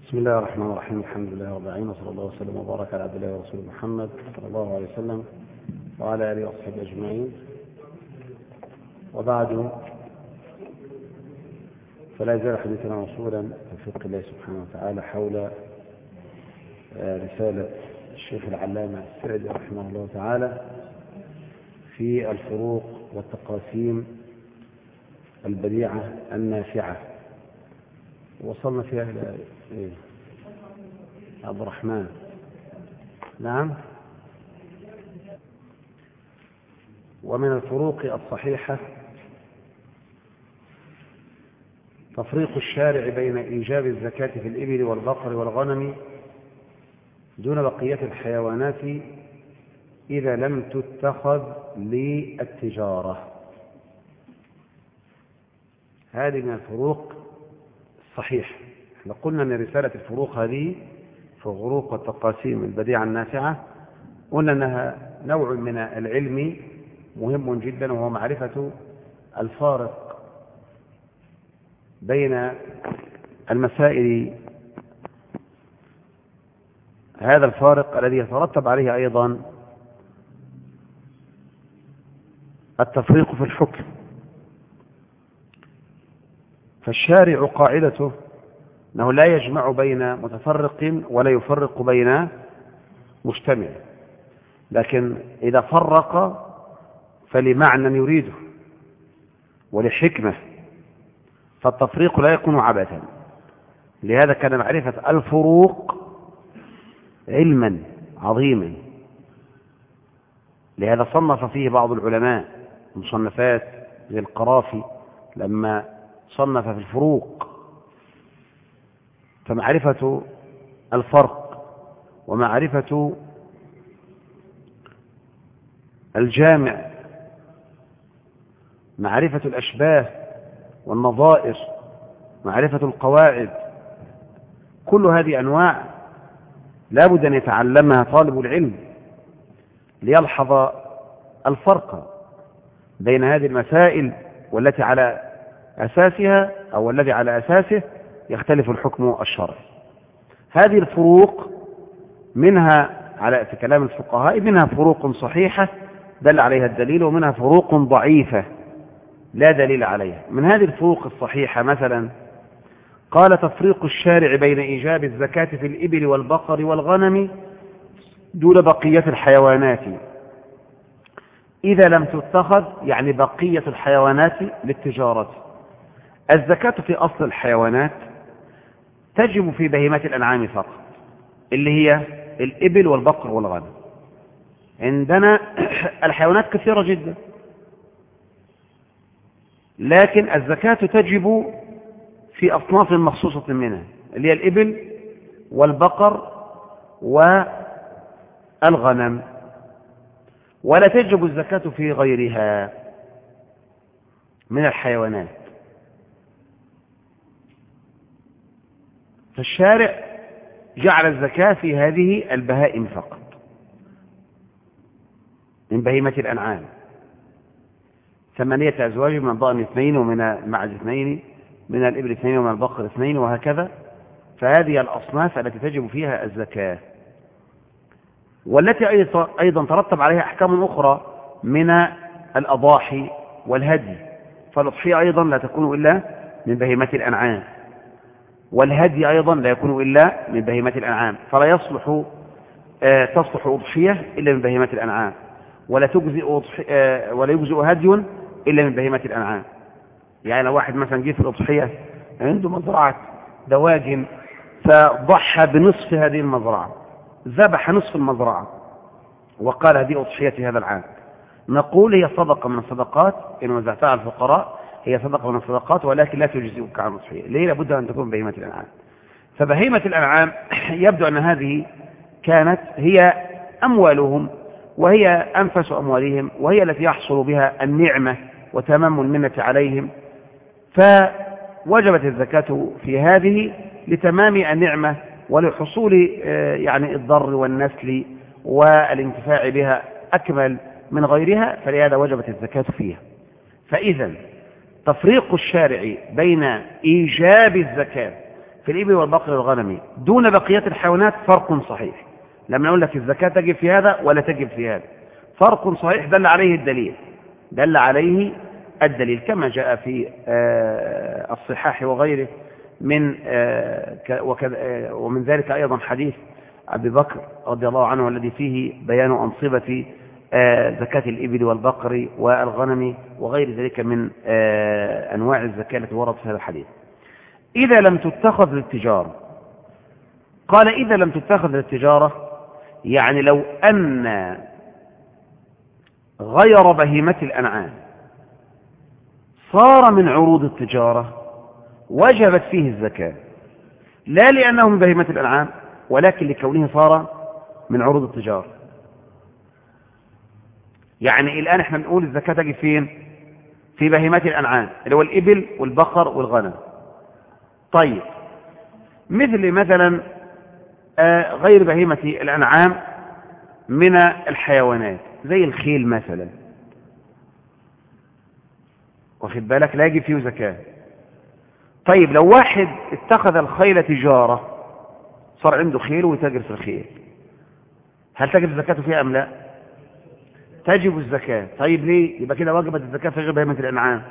بسم الله الرحمن الرحيم. الحمد لله رب العالمين، وصلى الله وسلم وبارك على عبد الله ورسوله محمد صلى الله عليه وسلم وعلى آله وصحبه أجمعين. وبعد، فلا يزال حديثنا موصولا في فقه الله سبحانه وتعالى حول رسالة الشيخ العلامة السعدي رحمه الله تعالى في الفروق والتقاسيم البديعة النافعة. وصلنا فيها إلى عبد الرحمن. نعم. ومن الفروق الصحيحة تفريق الشارع بين إيجاب الزكاة في الإبل والبقر والغنم دون بقية الحيوانات إذا لم تتخذ للتجارة. هذه من الفروق الصحيحة. احنا قلنا أن رسالة الفروق هذه في الفروق والتقاسيم البديعة النافعة قلنا أنها نوع من العلم مهم جدا، وهو معرفة الفارق بين المسائل. هذا الفارق الذي يترتب عليه أيضا التفريق في الحكم. فالشارع قاعدته أنه لا يجمع بين متفرق ولا يفرق بين مجتمع، لكن إذا فرق فلمعنى يريده ولحكمة، فالتفريق لا يكون عبثا. لهذا كان معرفة الفروق علما عظيما. لهذا صنف فيه بعض العلماء مصنفات زي القرافي لما صنف في الفروق. فمعرفة الفرق ومعرفة الجامع، معرفة الأشباه والنظائر، معرفة القواعد، كل هذه أنواع لا بد أن يتعلمها طالب العلم ليلحظ الفرق بين هذه المسائل والتي على أساسها أو الذي على أساسه يختلف الحكم الشرعي. هذه الفروق منها في كلام الفقهاء منها فروق صحيحة دل عليها الدليل، ومنها فروق ضعيفة لا دليل عليها. من هذه الفروق الصحيحة مثلا قال تفريق الشارع بين إيجاب الزكاة في الإبل والبقر والغنم دون بقية الحيوانات إذا لم تتخذ، يعني بقية الحيوانات للتجارة. الزكاة في أصل الحيوانات تجب في بهيمة الأنعام فقط، اللي هي الإبل والبقر والغنم. عندنا الحيوانات كثيرة جدا، لكن الزكاة تجب في أصناف مخصوصة منها، اللي هي الإبل والبقر والغنم، ولا تجب الزكاة في غيرها من الحيوانات. فالشارع جعل الزكاة في هذه البهائم فقط من بهيمة الأنعام، 8 أزواج، من الضأن 2 ومن المعز 2، من الإبل 2 ومن البقر 2، وهكذا. فهذه الأصناف التي تجب فيها الزكاة، والتي أيضا ترتب عليها أحكام أخرى من الأضاحي والهدي. فالأضحية أيضا لا تكون إلا من بهيمة الأنعام، والهدي أيضا لا يكون إلا من بهيمة الأنعام، فلا تصلح أضحية إلا من بهيمة الأنعام، ولا يجزئ هدي إلا من بهيمة الأنعام. يعني لو واحد مثلا جه في الأضحية عنده مزرعة دواجن فضحى بنصف هذه المزرعة، ذبح نصف المزرعة وقال هذه أضحيتي هذا العام، نقول هي صدقة من الصدقات إن وزعتها على الفقراء، هي صدقة من الصدقات، ولكن لا تجزئك عن الأضحية. ليه؟ لابد أن تكون بهيمة الأنعام. فبهيمة الأنعام يبدو أن هذه كانت هي أموالهم، وهي أنفس أموالهم، وهي التي يحصل بها النعمة وتمام المنة عليهم، فوجبت الزكاة في هذه لتمام النعمة ولحصول يعني الضر والنسل والانتفاع بها أكمل من غيرها، فلهذا وجبت الزكاة فيها. فإذا تفريق الشارع بين إيجاب الزكاة في الإبل والبقر والغنم دون بقية الحيوانات فرق صحيح. لما نقول لك الزكاة تجب في هذا ولا تجب في هذا، فرق صحيح دل عليه الدليل، دل عليه الدليل كما جاء في الصحاح وغيره من ومن ذلك أيضا حديث أبي بكر رضي الله عنه الذي فيه بيان أنصبة زكاة الإبل والبقر والغنم وغير ذلك من أنواع الزكاة التي وردت في هذا الحديث. إذا لم تتخذ للتجارة، قال إذا لم تتخذ للتجارة يعني لو أن غير بهيمة الأنعام صار من عروض التجارة وجبت فيه الزكاة، لا لأنه من بهيمة الأنعام ولكن لكونه صار من عروض التجارة. يعني الآن احنا بنقول الزكاة تجي فين؟ في بهيمة الأنعام اللي هو الإبل والبقر والغنم. طيب مثلا غير بهيمة الأنعام من الحيوانات زي الخيل مثلا، واخد بالك، لا يجب فيه زكاة. طيب لو واحد اتخذ الخيل تجارة، صار عنده خيل ويتاجر في الخيل، هل تجب الزكاة فيها أم لا؟ تجب الزكاة. طيب ليه؟ يبقى كده وجبت الزكاة في غير بهيمة الأنعام.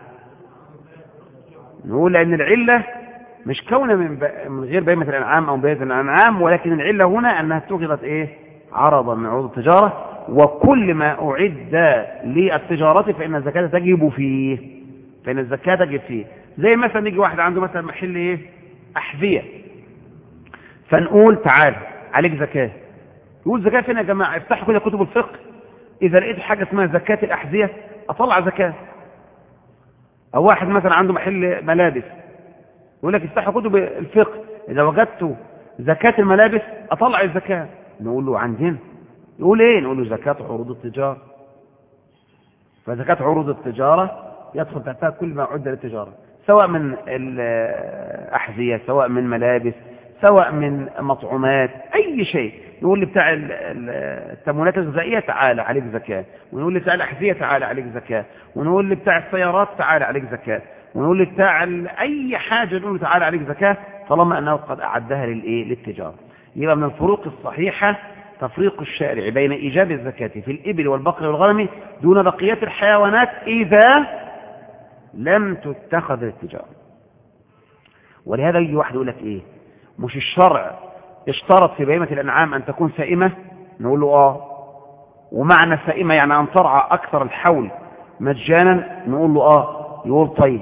نقول لأن العلة مش كونه من غير بهيمة الأنعام أو بهيمة الأنعام، ولكن العلة هنا أنها اتخذت عرضا من عروض التجارة، وكل ما أعد للتجارة فإن الزكاة تجب فيه، فإن الزكاة تجب فيه. زي مثلا يجي واحد عنده مثلا محل أحذية، فنقول تعال عليك زكاة. يقول زكاة فين يا جماعة؟ افتحوا كده كتب الفقه، إذا لقيت حاجة اسمها زكاة الأحذية أطلع زكاة. أو واحد مثلا عنده محل ملابس، يقول لك افتحوا كتب الفقه، إذا وجدت زكاة الملابس أطلع الزكاة. نقول له عندنا. يقول ايه؟ نقول له زكاة عروض التجارة. فزكاة عروض التجارة يدخل تحتها كل ما عد للتجارة، سواء من الأحذية، سواء من ملابس، سواء من مطعومات، أي شيء. نقول لي بتاع التموينات الغذائية تعالى عليك زكاة، ونقول لي بتاع الأحذية تعالى عليك زكاة، ونقول لي بتاع السيارات تعالى عليك زكاة، ونقول لي بتاع أي حاجة نقول له تعالى عليك زكاة، طالما أنه قد أعدها للتجارة. يبقى من الفروق الصحيحة تفريق الشارع بين إيجاب الزكاة في الإبل والبقر والغنم دون بقية الحيوانات إذا لم تتخذ للتجارة. ولهذا يجي واحد يقول لك إيه؟ مش الشرع اشترط في بهيمة الأنعام أن تكون سائمة؟ نقول له ومعنى سائمة يعني أن ترعى أكثر الحول مجانا؟ نقول له يقول طيب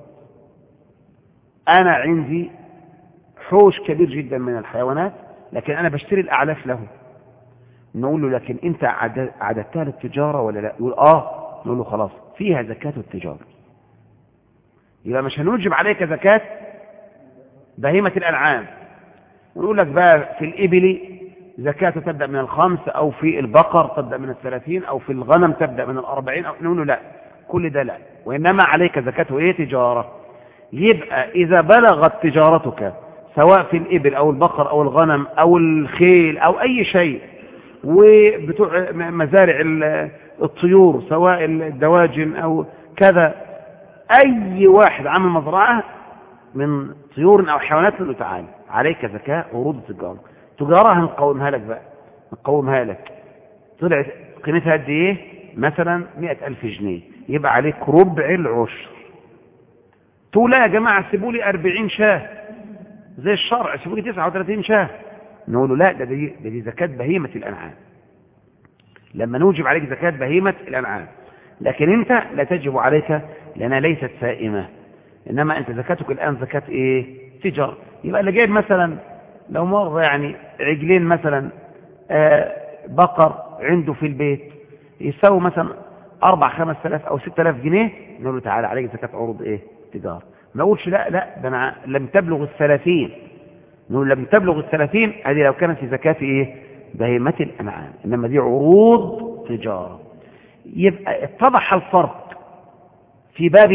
أنا عندي حوش كبير جدا من الحيوانات لكن أنا بشتري الأعلاف له. نقول له لكن أنت عددتها للتجارة ولا لا؟ يقول نقول له خلاص فيها زكاة التجارة. يبقى مش هنوجب عليك زكاة بهيمة الأنعام، ونقول لك بقى في الإبل زكاة تبدأ من 5، أو في البقر تبدأ من 30، أو في الغنم تبدأ من 40. نقول له لا، كل ده لا، وإنما عليك زكاة تجارة. يبقى إذا بلغت تجارتك سواء في الإبل أو البقر أو الغنم أو الخيل أو أي شيء، وبتوع مزارع الطيور سواء الدواجن أو كذا، أي واحد عامل مزرعة من طيور أو حيوانات له تعالى عليك زكاة عروض التجارة. تجارة هنقومها لك بقى، نقومها لك، طلعت قيمتها قد إيه؟ مثلا 100,000 جنيه، يبقى عليك ربع العشر. تقول لا يا جماعة سيبوا لي 40 شاه زي الشرع، سيبوا لي 39 شاه. نقول له لا، دي زكاة بهيمة الأنعام، لما نوجب عليك زكاة بهيمة الأنعام، لكن أنت لا تجب عليك لأنها ليست سائمة، إنما أنت زكاتك الآن زكاة تجارة. يبقى اللي جايب مثلا لو مرة يعني عجلين مثلا بقر عنده في البيت يساوي مثلا 4,000-5,000 أو 6,000 جنيه، نقول له تعالى عليك زكاة عروض تجارة. ما نقولش لا ده أنا لم تبلغ 30، نقول لم تبلغ 30 هذه لو كانت في زكاة بهيمة الأنعام، إنما دي عروض تجارة. يبقى اتضح الفرق في باب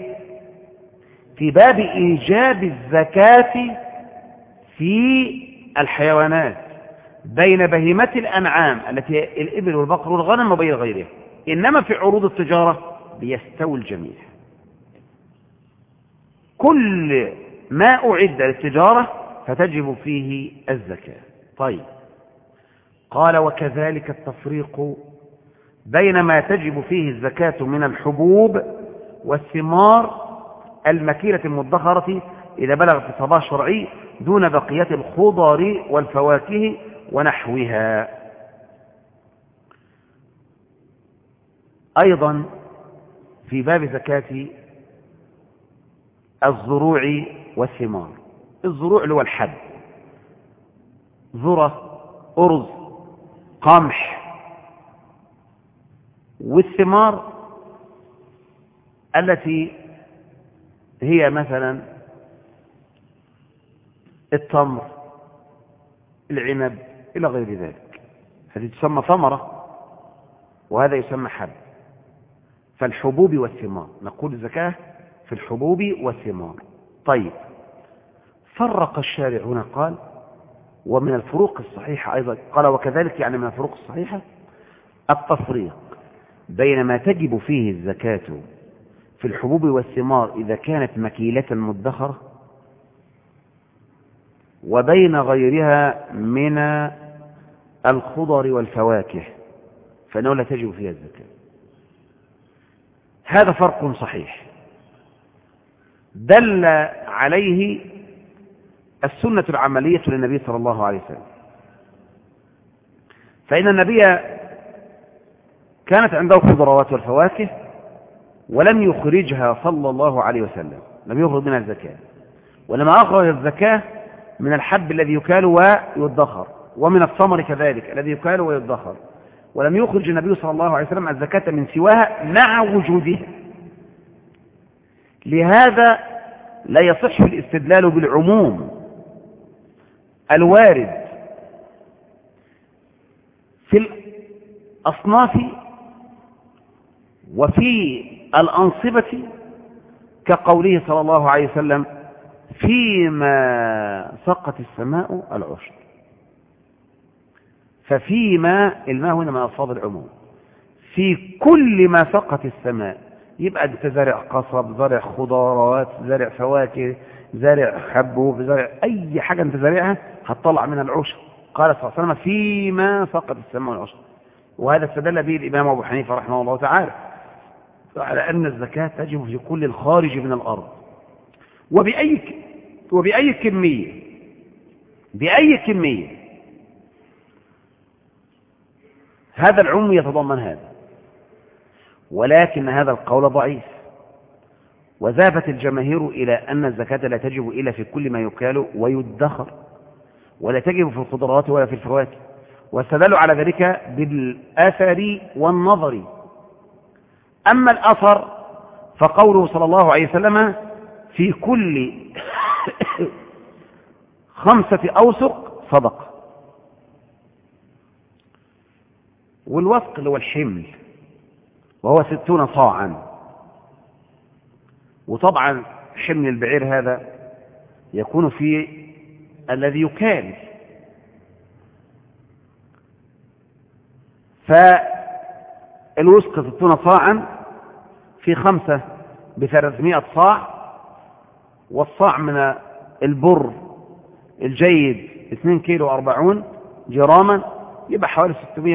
في باب إيجاب الزكاة في الحيوانات بين بهيمة الأنعام التي هي الإبل والبقر والغنم وبين غيرها، إنما في عروض التجارة بيستوي الجميع. كل ما أعد للتجارة فتجب فيه الزكاة. طيب، قال وكذلك التفريق بين ما تجب فيه الزكاة من الحبوب والثمار المكيلة المدخرة إذا بلغت الصلاح الشرعي دون بقية الخضر والفواكه ونحوها. أيضا في باب زكاة الزروع والثمار، الزروع اللي هو الحب، ذرة، أرز، قمح، والثمار التي هي مثلا التمر، العنب، إلى غير ذلك، هذه تسمى ثمرة وهذا يسمى حب. فالحبوب والثمار نقول الزكاة في الحبوب والثمار. طيب، فرق الشارع هنا قال ومن الفروق الصحيحة أيضا، قال وكذلك يعني من الفروق الصحيحة التفريق بين ما تجب فيه الزكاة في الحبوب والثمار إذا كانت مكيلة مدخرة وبين غيرها من الخضر والفواكه فإنه لا تجب فيها الزكاة. هذا فرق صحيح دل عليه السنة العملية للنبي صلى الله عليه وسلم، فإن النبي كانت عنده الخضروات والفواكه ولم يخرجها صلى الله عليه وسلم، لم يخرج منها الزكاة، ولما أخرج الزكاة من الحب الذي يكال ويدخر ومن الثمر كذلك الذي يكال ويدخر، ولم يخرج النبي صلى الله عليه وسلم الزكاة من سواها مع وجودها. لهذا لا يصح الاستدلال بالعموم الوارد في الأصناف وفي الأنصبة كقوله صلى الله عليه وسلم فيما سقت السماء العشر. ففيما الماء هنا من ألفاظ العموم، في كل ما سقت السماء، يبقى انت زارع قصب، زارع خضروات، زارع فواكه، زارع حبوب، زارع أي حاجة انت زارعها هتطلع منها العشر. قال صلى الله عليه وسلم فيما سقت السماء العشر، وهذا استدل به الإمام أبو حنيفة رحمه الله تعالى على أن الزكاة تجب في كل الخارج من الأرض وبأي كمية، بأي كمية. هذا العموم يتضمن هذا، ولكن هذا القول ضعيف، وذهبت الجماهير إلى أن الزكاة لا تجب إلا في كل ما يكال ويدخر، ولا تجب في الخضروات ولا في الفواكه، واستدلوا على ذلك بالآثر والنظر. أما الأثر فقوله صلى الله عليه وسلم في كل 5 أوسق صدقة، والوسق اللي هو الحمل وهو 60 صاعا، وطبعا حمل البعير هذا يكون في الذي يكال، فالوسق 60 صاعا في 5 ب300 صاع، والصاع من البر الجيد 2 كيلو 40 جراما، يبقى حوالي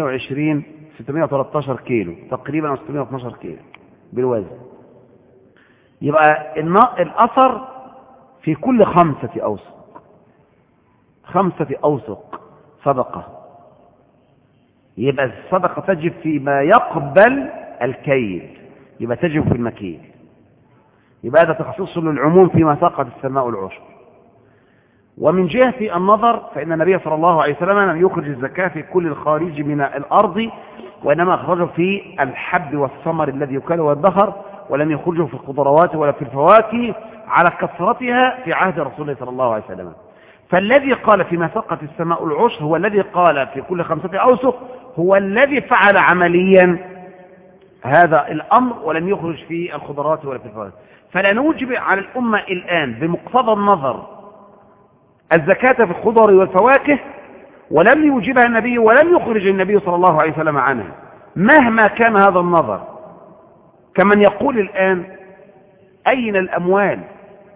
613 كيلو تقريبا، أو 612 كيلو بالوزن. يبقى الأثر في كل 5 أوسق، 5 أوسق صدقة، يبقى الصدقة تجب فيما يقبل الكيل، يبقى تجب في المكيل. يبقى هذا تخصص للعموم فيما سقط السماء العشر. ومن جهة النظر فإن النبي صلى الله عليه وسلم لم يخرج الزكاة في كل الخارج من الأرض، وإنما أخرجه في الحب والثمر الذي يكال ويدخر، ولم يخرجه في الخضروات ولا في الفواكه على كثرتها في عهد رسول الله صلى الله عليه وسلم. فالذي قال فيما سقط السماء العشر هو الذي قال في كل 5 أوسق، هو الذي فعل عمليا هذا الأمر ولم يخرج في الخضروات ولا في الفواكه. فلا نوجب على الأمة الآن بمقتضى النظر الزكاة في الخضر والفواكه، ولم يوجبها النبي ولم يخرج النبي صلى الله عليه وسلم عنها مهما كان هذا النظر. كمن يقول الآن أين الأموال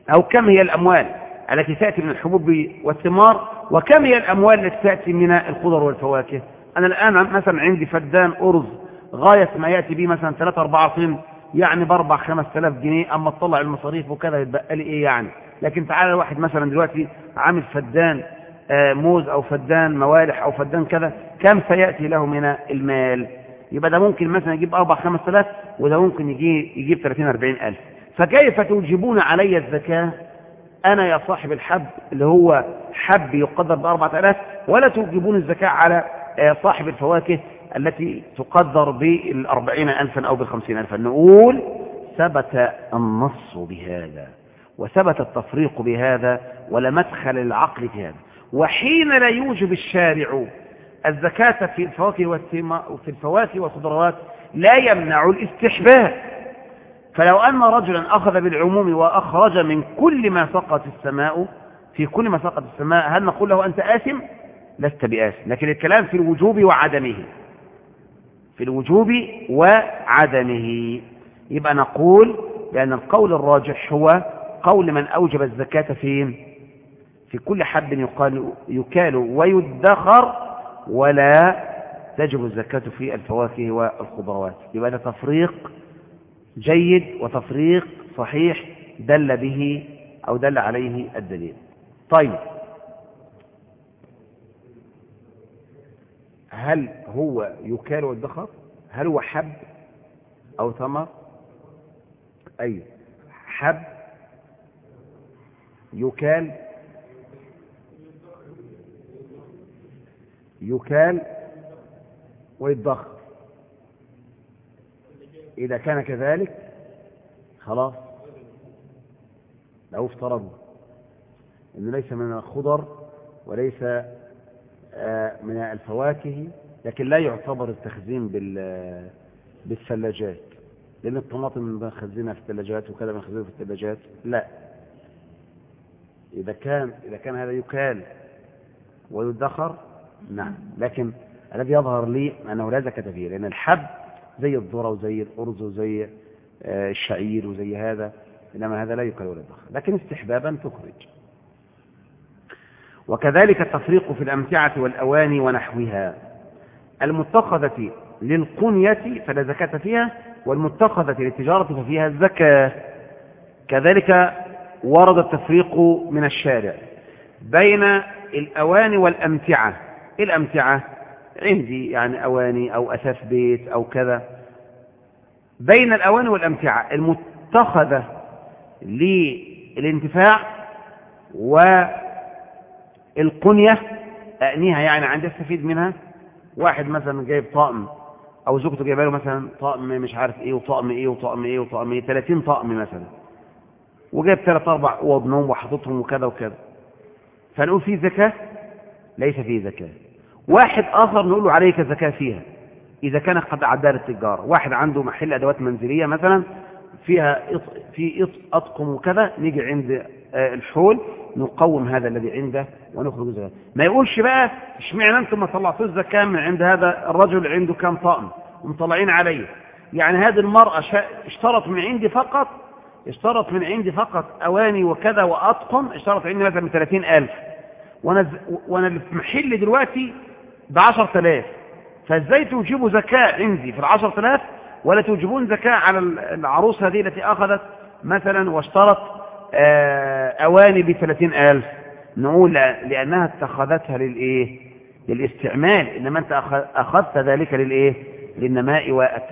أو كم هي الأموال التي تأتي من الحبوب والثمار، وكم هي الأموال التي تأتي من الخضر والفواكه. أنا الآن مثلا عندي فدان أرز غاية ما يأتي به مثلا 3-4 طن، يعني ب4-5 آلاف جنيه، أما تطلع المصاريف وكذا يتبقى لي إيه يعني. لكن تعالى الواحد مثلا دلوقتي عامل فدان موز أو فدان موالح أو فدان كذا، كم سيأتي له من المال؟ يبقى ده ممكن مثلا يجيب 4-5 آلاف، وده ممكن يجيب 30-40 ألف. فكيف توجبون علي الزكاة أنا يا صاحب الحب اللي هو حب يقدر ب4 آلاف، ولا توجبون الزكاة على صاحب الفواكه التي تقدر ب40 ألفا أو ب50 ألفا؟ نقول ثبت النص بهذا وثبت التفريق بهذا، ولا مدخل للعقل في هذا. وحين لا يوجب الشارع الزكاة في الفواكه والخضروات لا يمنع الاستحباب. فلو أن رجلا أخذ بالعموم وأخرج من كل ما سقط السماء في كل ما سقط السماء، هل نقول له أنت آثم؟ لست بآثم. لكن الكلام في الوجوب وعدمه، في الوجوب وعدمه. يبقى نقول لأن القول الراجح هو قول من أوجب الزكاة في كل حب يكال ويدخر، ولا تجب الزكاة في الفواكه والخضروات. يبقى ده تفريق جيد وتفريق صحيح دل به أو دل عليه الدليل. طيب، هل هو يكال ويدخر؟ هل هو حب أو ثمر؟ أي حب يكال ويدخر. إذا كان كذلك خلاص، لو افترضوا أنه ليس من الخضر وليس من الفواكه، لكن لا يعتبر التخزين بالثلاجات، لأن الطماطم بنخزنها في الثلاجات وكذا بنخزنها في الثلاجات، لا. إذا كان هذا يكال ويدخر نعم، لكن الذي يظهر لي أنه لا زكاة فيه، لأن الحب زي الذرة وزي الأرز وزي الشعير وزي هذا، إنما هذا لا يكال ولا يدخر، لكن استحبابا تخرج. وكذلك التفريق في الأمتعة والأواني ونحوها، المتخذة للقنية فلا زكاة فيها، والمتخذة للتجارة ففيها الزكاة. كذلك ورد التفريق من الشارع بين الأواني والأمتعة. الأمتعة عندي يعني أواني أو أثاث بيت أو كذا. بين الأواني والأمتعة المتخذة للانتفاع والقنية أأنيها، يعني عندي استفيد منها. واحد مثلا جايب طقم أو زوجته جايبه له مثلا طقم مش عارف إيه وطقم إيه وطقم إيه وطقم إيه 30 طقم مثلا، وجايب 3-4 أوض نوم وحاططهم وكذا وكذا، فنقول فيه زكاة؟ ليس فيه زكاة. واحد آخر نقول له عليك زكاة فيها إذا كان قد عدار التجارة. واحد عنده محل أدوات منزلية مثلا فيها في أطقم وكذا، نيجي عند الحول نقوم هذا الذي عنده ونخرج زكاة. ما يقولش بقى اشمعنى انتم ما طلعتوش زكاة من عند هذا الرجل عنده كام طقم ومطلعين عليه. يعني هذه المرأة اشترط من عندي فقط أواني وكذا وأطقم، اشترط عندي مثلا ب30,000، وانا اللي في محل دلوقتي ب10,000، فازاي توجبوا زكاة عندي في ال10,000 ولا توجبون زكاة على العروس هذه التي أخذت مثلا واشترط أواني ب30,000؟ نقول لأنها اتخذتها للاستعمال، إنما أنت أخذت ذلك للنماء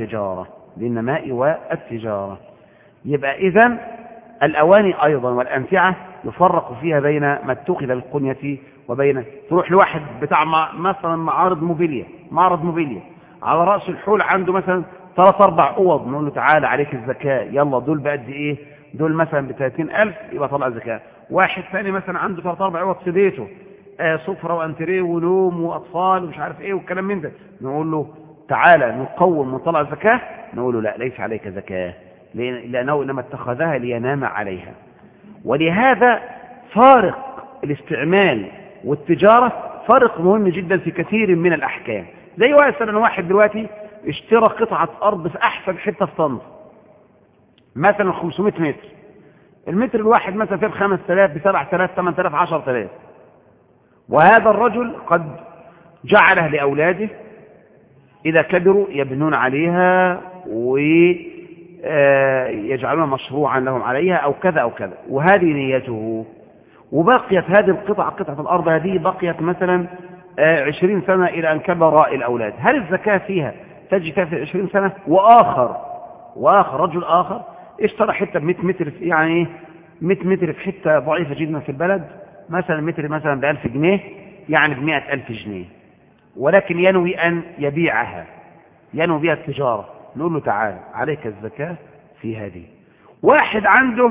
والتجارة. يبقى إذن الأواني أيضا والأمتعة يفرق فيها بين ما اتخذ للقنية وبين تروح لواحد بتاع مثلا معرض موبيليا على رأس الحول عنده مثلا 3-4 أوض، نقول له تعالى عليك الزكاة، يلا دول بقد إيه؟ دول مثلا ب30,000 يبقى طلع زكاة. واحد ثاني مثلا عنده 3-4 أوض في بيته، سفرة وأنتريه ونوم وأطفال ومش عارف إيه والكلام من ده، نقول له تعالى نقوم ونطلع زكاة؟ نقول له لا، ليس عليك زكاة، لأنه إنما اتخذها لينام عليها. ولهذا فارق الاستعمال والتجارة فارق مهم جدا في كثير من الأحكام. زي واحد دلوقتي اشترى قطعة أرض في أحسن حتة في طنطا مثلا 500 متر، المتر الواحد مثلا فيه 5000 ب 7000 8000 10000. وهذا الرجل قد جعله لأولاده إذا كبروا يبنون عليها ويجعلون مشروعا لهم عليها أو كذا أو كذا، وهذه نيته. وبقيت هذه قطعة الأرض هذه بقيت مثلا 20 سنة إلى أن كبر الأولاد، هل الزكاة فيها تجي فيها في 20 سنة؟ وآخر رجل آخر اشترى حتة ب 100 متر، يعني 100 متر في حتة ضعيفة جدا في البلد، مثلا متر مثلا ب1000 جنيه، يعني ب100,000 جنيه، ولكن ينوي أن يبيعها، ينوي بها التجارة. نقول له تعال عليك الزكاة في هذه. واحد عنده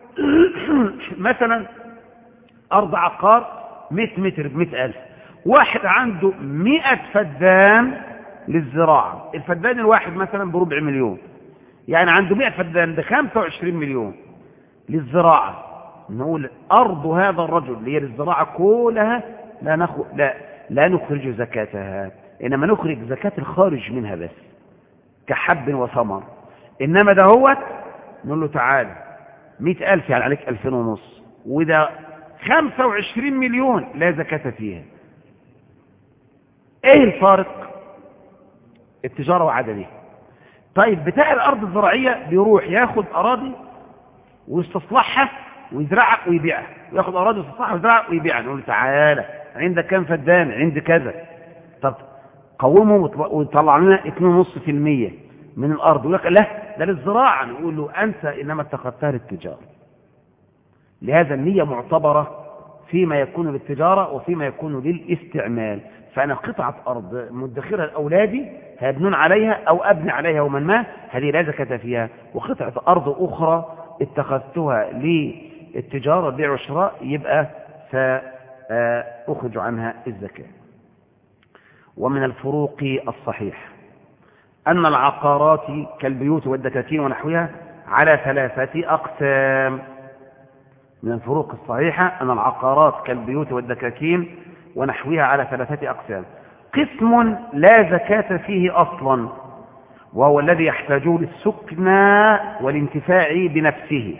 مثلا أرض عقار 100 متر ب100,000، واحد عنده 100 فدان للزراعة، الفدان الواحد مثلا ب400,000، يعني عنده 100 فدان ب25 مليون للزراعة. نقول أرض هذا الرجل اللي هي للزراعة كلها لا نخرج زكاتها، إنما نخرج زكاة الخارج منها بس كحب وثمر. إنما ده هو نقول له تعالى 100,000 يعني عليك 2,500، وده 25 مليون لا زكاة فيها. ايه الفارق؟ التجارة وعدمها. طيب بتاع الأرض الزراعية بيروح ياخد أراضي ويستصلحها ويزرعها ويبيعها، وياخد أراضي ويستصلحها ويزرعها ويبيعها. نقول له تعالى عندك كام فدان؟ عندي كذا. طب قومه ويطلع لنا 2.5% من الأرض، ويقول لك لا ده للزراعة. نقول له أنت إنما اتخذتها للتجارة. لهذا النية معتبرة فيما يكون للتجارة وفيما يكون للاستعمال. فأنا قطعة أرض مدخرة لأولادي هيبنون عليها أو أبني عليها ومن ما، هذه لا زكاة فيها. وقطعة أرض أخرى اتخذتها للتجارة بيع وشراء، يبقى سأخرج عنها الزكاة. ومن الفروق الصحيح أن العقارات كالبيوت والدكاكين ونحوها على 3 أقسام. من الفروق الصحيحة أن العقارات كالبيوت والدكاكين ونحوها على 3 أقسام. قسم لا زكاة فيه أصلا، وهو الذي يحتاجه للسكنى والانتفاع بنفسه.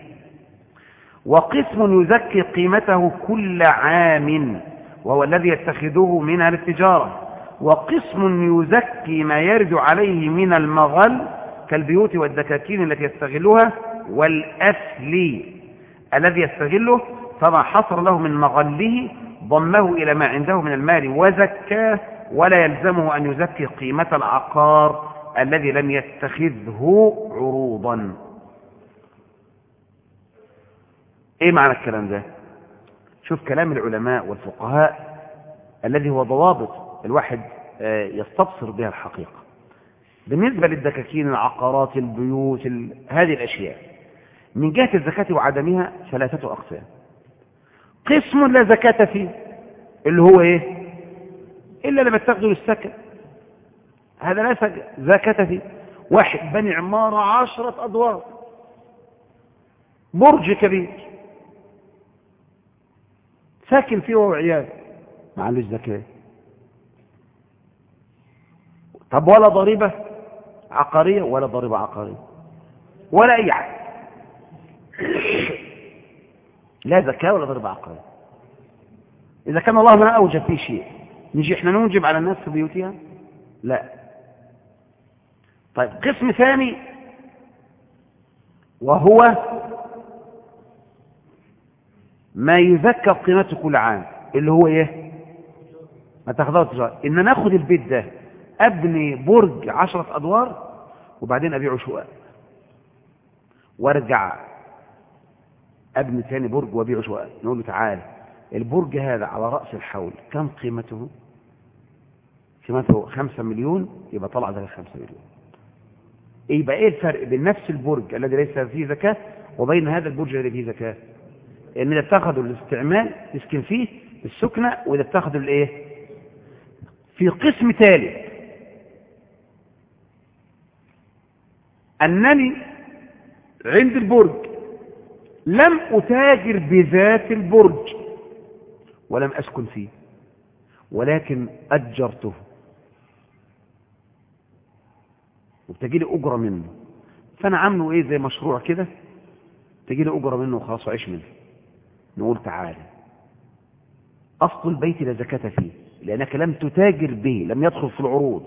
وقسم يزكي قيمته كل عام، وهو الذي يتخذه منها للتجارة. وقسم يزكي ما يرد عليه من المغل كالبيوت والدكاكين التي يستغلها، والأثل الذي يستغله، فما حصر له من مغله ضمه إلى ما عنده من المال وزكاه، ولا يلزمه أن يزكي قيمة العقار الذي لم يتخذه عروضا. ايه معنى الكلام ده؟ شوف كلام العلماء والفقهاء الذي هو ضوابط الواحد يستبصر بها الحقيقة. بالنسبة للدكاكين، العقارات، البيوت، هذه الأشياء من جهة الزكاة وعدمها 3 أقسام. قسم لا زكاة فيه، اللي هو ايه؟ إلا لما تاخذه للسكن، هذا لا زكاة فيه. واحد بني عمارة 10 أدوار، برج كبير، ساكن فيه وعياله، ما عندوش زكاة. طب ولا ضريبة عقارية ولا ضريبة عقارية ولا أي حاجة، لا زكاة ولا ضريبة عقارية. إذا كان الله ما أوجب فيه شيء نجي إحنا نوجب على الناس في بيوتها؟ لا. طيب قسم ثاني، وهو ما يزكى قيمته كل عام، اللي هو ايه؟ ما تاخذها التجارة. ان ناخد البيت ده ابني برج 10 أدوار وبعدين ابيعه شقق، وارجع ابني ثاني برج وابيعه شقق. نقول له تعالى البرج هذا على رأس الحول كم قيمته؟ قيمته 5 مليون، يبقى طلع ده 5 مليون. يبقى ايه الفرق بين نفس البرج الذي ليس فيه زكاة وبين هذا البرج الذي فيه زكاة؟ ان اذا اتخذوا الاستعمال يسكن فيه السكنة، واذا اتخذوا الايه؟ في قسم ثالث، انني عند البرج لم اتاجر بذات البرج ولم اسكن فيه، ولكن اجرته وبتجي لي اجره منه، فانا عامله ايه؟ زي مشروع كده تجي له أجرة منه وخلاص وعيش منه. نقول تعالى، أصل البيت لا زكاة فيه لأنك لم تتاجر به، لم يدخل في العروض.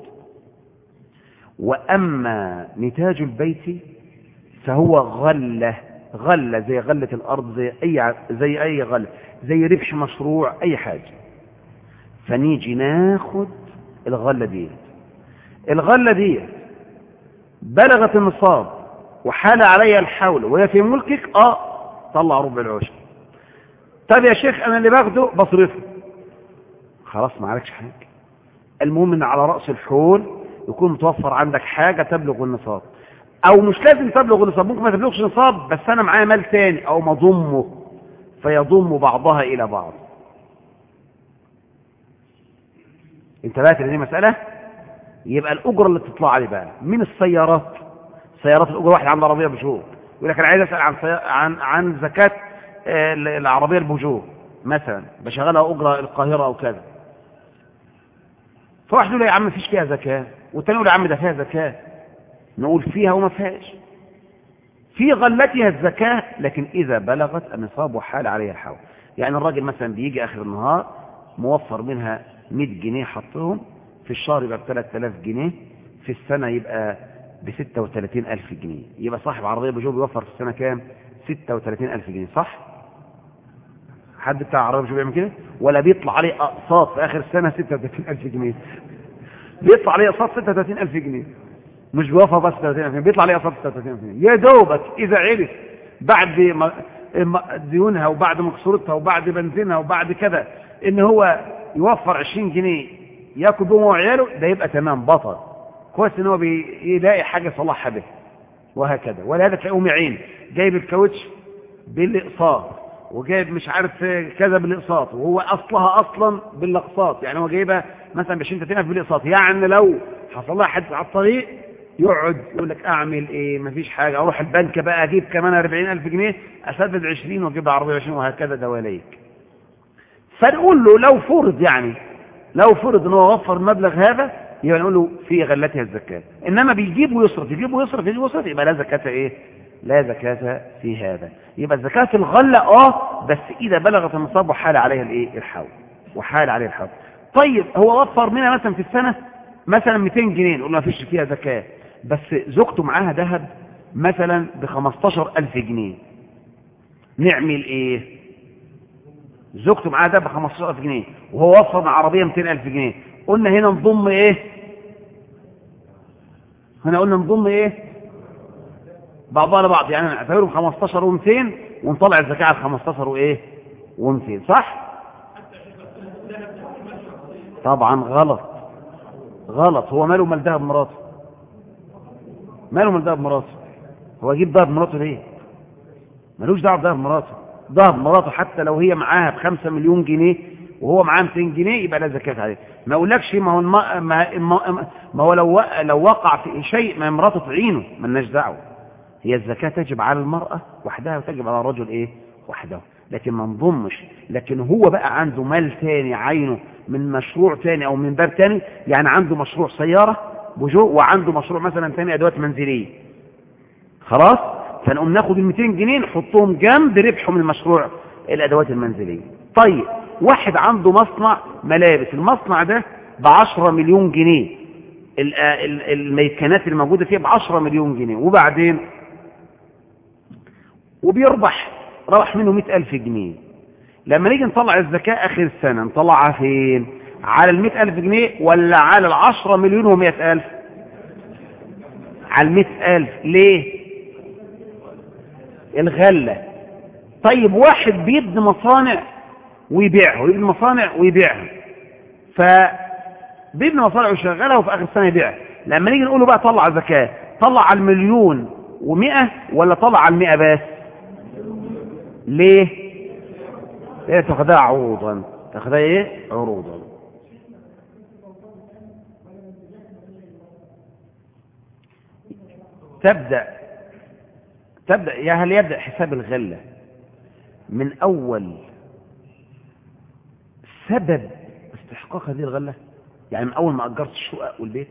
وأما نتاج البيت فهو غلة، غلة زي غلة الأرض، زي أي غلة، زي ربح مشروع، أي حاجة. فنيجي ناخد الغلة دي، الغلة دي بلغت النصاب وحال عليها الحول وهي في ملكك، طلع ربع العشر. طب يا شيخ أنا اللي باخده بصرفه، خلاص ما عليكش حاجة. المهم ان على رأس الحول يكون متوفر عندك حاجة تبلغ النصاب، او مش لازم تبلغ النصاب، ممكن ما تبلغش النصاب بس انا معايا مال تاني او مضمه فيضم بعضها الى بعض. انتبهت لدي مسألة؟ يبقى الأجرة اللي بتطلع عليه بقى من السيارات، سيارات الأجرة، واحد عنده عربية بجو يقول لك انا عايز اسأل عن زكاة العربية البجو مثلا، بشغلها أجرة القاهرة او كذا. فواحد يقول يا عم مفيش فيها زكاة، والتاني يقول يا عم ده فيها زكاة. نقول فيها وما فيهاش. في غلتها الزكاة لكن إذا بلغت النصاب وحال عليها الحول. يعني الراجل مثلا بيجي آخر النهار موفر منها 100 جنيه حطهم، في الشهر يبقى ب 3000 جنيه، في السنة يبقى ب 36,000 جنيه. يبقى صاحب عربية بجو بيوفر في السنة كام؟ 36,000 جنيه، صح؟ حد بتاع عربية بجو بيعمل كده؟ ولا بيطلع عليه أقساط في آخر السنة 36,000 جنيه؟ بيطلع عليه أقساط 36,000 جنيه، مش بيوفر بس 30,000 بيطلع عليه أقساط 36,000 جنيه. يا دوبك إذا عرف بعد ديونها وبعد مكسورتها وبعد بنزينها وبعد كذا إن هو يوفر 20 جنيه ياكل بهم وعياله، ده يبقى تمام، بطل كويس إن هو بيلاقي حاجة صلحها به، وهكذا. ولهذا تلاقيهم عين جايب الكاوتش بالاقساط، وجايب مش عارف كذا بالاقساط، وهو اصلها اصلا بالاقساط. يعني هو جايبها مثلا ب 20,000 بالاقساط. يعني لو حصل لها حادث على الطريق يقعد يقول لك اعمل ايه؟ مفيش حاجه، اروح البنك بقى اجيب كمان 40,000 جنيه اسدد 20 واجيب عربيه 20، وهكذا دواليك. فنقول له لو فرض، يعني لو فرض ان هو وفر المبلغ هذا، يبقى نقول له في غلتها الزكاه. انما بيجيب ويصرف يجيب ويصرف يجيب ويصرف، يبقى لا زكاه ايه؟ لا زكاه في هذا. يبقى الزكاه في الغله بس اذا بلغت النصاب وحال عليها الايه؟ الحول، وحال عليها الحول. طيب هو وفر منها مثلا في السنه مثلا 200 جنيه، نقول له ما فيش فيها زكاه، بس زوجته معاها ذهب مثلا ب 15,000 جنيه، نعمل ايه؟ زوجته معاها ده ب 15,000 جنيه وهو وفر مع عربيه 200,000 جنيه، قلنا هنا نضم ايه؟ هنا قلنا نضم ايه؟ بعضها لبعض، يعني نعتبرهم 15 و200 ونطلع الزكاه على 15 وايه؟ و200، صح؟ طبعا غلط، غلط. هو ماله مال دهب مراته؟ ماله مال دهب مراته؟ هو يجيب دهب مراته ليه؟ ملوش دعوه بدهب مراته. دهب مراته حتى لو هي معاها ب5 مليون جنيه وهو معاه 200 جنيه يبقى لا زكاه عليه. ما اقولكش ما هو ما هو لو وقع في شيء ما مراته تعينه، مالناش دعوه. هي الزكاه تجب على المراه وحدها وتجب على الرجل ايه؟ وحده، لكن ما نضمش. لكن هو بقى عنده مال تاني عينه من مشروع تاني او من باب تاني، يعني عنده مشروع سياره بجو وعنده مشروع مثلا تاني ادوات منزليه، خلاص، فنقوم ناخد ال 200 جنيه نحطهم جنب ربحه من المشروع الادوات المنزليه. طيب واحد عنده مصنع ملابس، المصنع ده ب10 مليون جنيه، الميكانات اللي موجوده فيه ب10 مليون جنيه، وبعدين وبيربح ربح منه 100,000 جنيه. لما نيجي نطلع الزكاه اخر السنه نطلعها فين؟ على ال 100,000 جنيه ولا على ال10 مليون و100,000؟ على ال 100,000. ليه؟ الغلة. طيب واحد بيبني مصانع ويبيعها، ويبني مصانع ويبيعها، فبيبني مصانع ويشغلها وفي آخر السنة يبيعها. لما نيجي نقول له بقى طلع زكاة، طلع على 1,100,000 ولا طلع على 100 بس؟ ليه؟ ليه تاخدها عروضا؟ تاخدها ايه؟ عروضا. تبدأ هل يبدأ حساب الغلة من أول سبب استحقاق هذه الغلة؟ يعني من أول ما أجرت الشقق والبيت،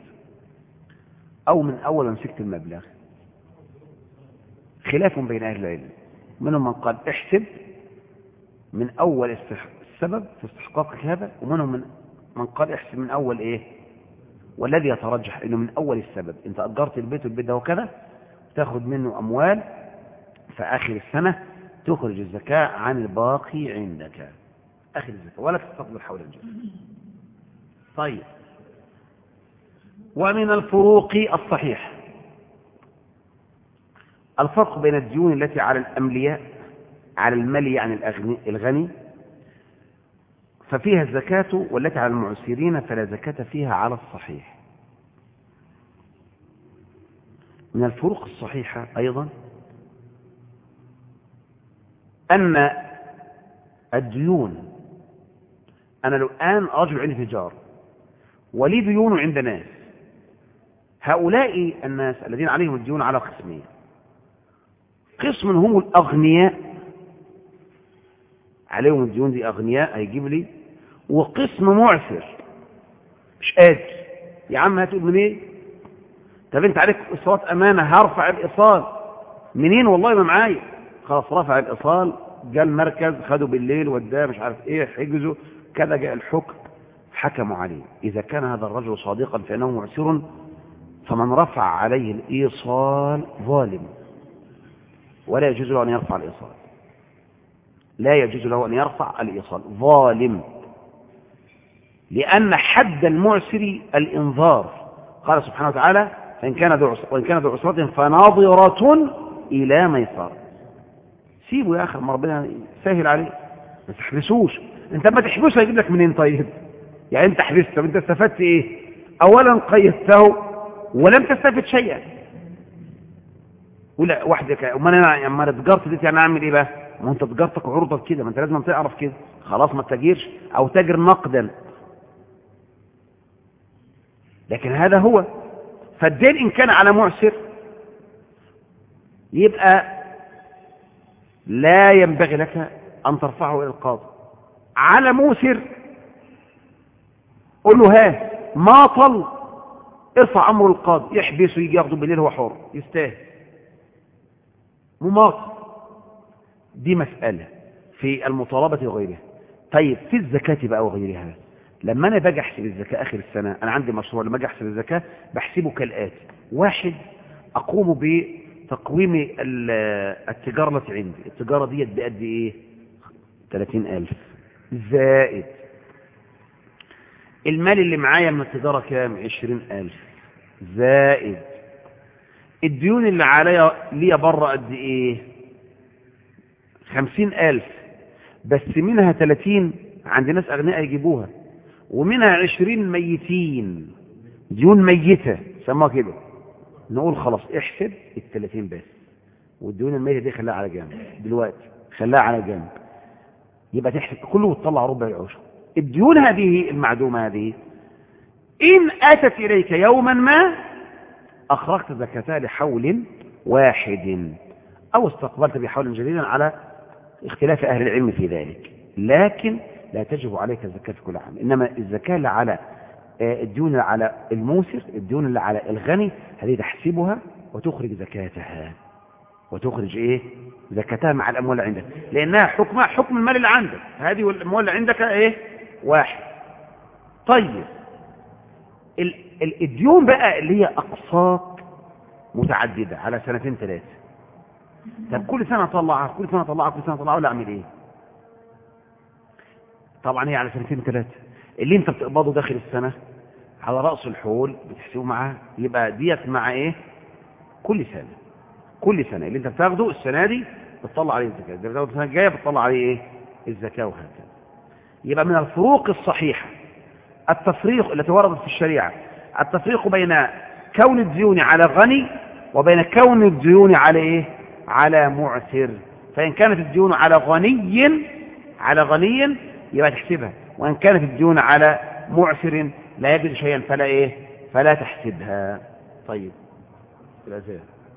أو من أول ما مسكت المبلغ؟ خلاف بين أهل العلم. منهم من قال احسب من أول السبب في استحقاقك هذا، ومنهم من قال احسب من أول إيه، والذي يترجح إنه من أول السبب. أنت أجرت البيت والبيت ده وكذا، تاخد منه أموال في آخر السنة تخرج الزكاة عن الباقي عندك آخر الزكاة، ولا تستقبل حول الجزء. طيب، ومن الفروق الصحيح الفرق بين الديون التي على الأملياء، على المالي يعني الغني ففيها الزكاة، والتي على المعسرين فلا زكاة فيها على الصحيح. من الفروق الصحيحة أيضا أن الديون، أنا لو الآن رجل عندي تجار ولي ديون عند ناس، هؤلاء الناس الذين عليهم الديون على قسمين: قسم هم الأغنياء عليهم الديون دي أغنياء هيجيب لي، وقسم معسر مش قادر. يا عم هتقول من ايه؟ طب انت عليك اصالات امانه، هرفع الايصال منين؟ والله ما معايا. خلاص رفع الايصال، جاء المركز خدوا بالليل وداه مش عارف ايه، حجزوا كذا، جاء الحكم حكموا عليه. اذا كان هذا الرجل صادقا فانه معسر، فمن رفع عليه الايصال ظالم، ولا يجوز له ان يرفع الايصال، لا يجوز له ان يرفع الايصال، ظالم. لأن حد المعسر الإنظار، قال سبحانه وتعالى: وإن كان ذو عسرة فناظرة إلى ميسر. سيبه يا أخي، ما ربنا سهل عليه، ما تحبسوش. أنت ما تحبسه هيجيب لك منين؟ طيب يعني أنت حبسته، أنت استفدت إيه؟ أولا قيدته ولم تستفد شيئا. ولا وحدك أما تجارتي دي يعني أعمل إيه بقى؟ ما أنت تجارتك عرضة كده، ما أنت لازم تعرف كده. خلاص ما تتاجرش، أو تاجر نقدا. لكن هذا هو. فالدين إن كان على معسر يبقى لا ينبغي لك أن ترفعه إلى القاضي. على موسر قل له ها ماطل، ارفع أمره القاضي، يحبسه يجي ياخده بالليل، هو حر يستاهل. مماطل دي مسألة في المطالبة وغيرها. طيب في الزكاة بقى وغيرها، لما أنا باجي أحسب الزكاة آخر السنة، أنا عندي مشروع، لما أجي أحسب الزكاة بحسبه كالآتي: واحد، أقوم بتقويم التجارة التي عندي. التجارة دي بقد إيه؟ 30,000 زائد المال اللي معايا من التجارة كام؟ 20,000 زائد الديون اللي عليا ليا بره قد إيه؟ 50,000، بس منها 30 عند ناس أغنياء يجيبوها، ومنها 20 ميتين، ديون ميتة سموها كده. نقول خلاص احسب 30 بس، والديون الميتة دي خلاها على جنب دلوقتي، خلاها على جنب. يبقى تحسب كله وتطلع ربع العشر. الديون هذه المعدومة هذه إن أتت إليك يوما ما أخرجت زكاتها لحول واحد، أو استقبلت بحول جديد، على اختلاف أهل العلم في ذلك. لكن لا تجب عليك الزكاة كل عام، إنما الزكاة اللي على الديون اللي على الموسر، الديون اللي على الغني، هذه تحسبها وتخرج زكاتها، وتخرج إيه؟ زكاتها مع الأموال اللي عندك، لأنها حكمها حكم المال اللي عندك، هذه والأموال اللي عندك إيه؟ واحد. طيب الديون بقى اللي هي أقساط متعددة على سنتين ثلاثة، طب كل سنة أطلعها كل سنة أطلعها كل سنة أطلعها، ولا أعمل إيه؟ طبعا هي على سنتين ثلاثة. اللي انت بتقبضه داخل السنة على رأس الحول بتحسبه معاه، يبقى ديت مع ايه؟ كل سنة اللي انت بتاخده السنة دي بتطلع عليه الزكاة، اللي بتاخده السنة الجاية بتطلع عليه ايه؟ الزكاة، وهكذا. يبقى من الفروق الصحيحة التفريق التي وردت في الشريعة، التفريق بين كون الديون على غني وبين كون الديون على ايه؟ على معسر. فإن كانت الديون على غني يبقى تحسبها، وإن كانت الديون على معسر لا يجد شيئا فلا ايه؟ فلا تحسبها. طيب الأزال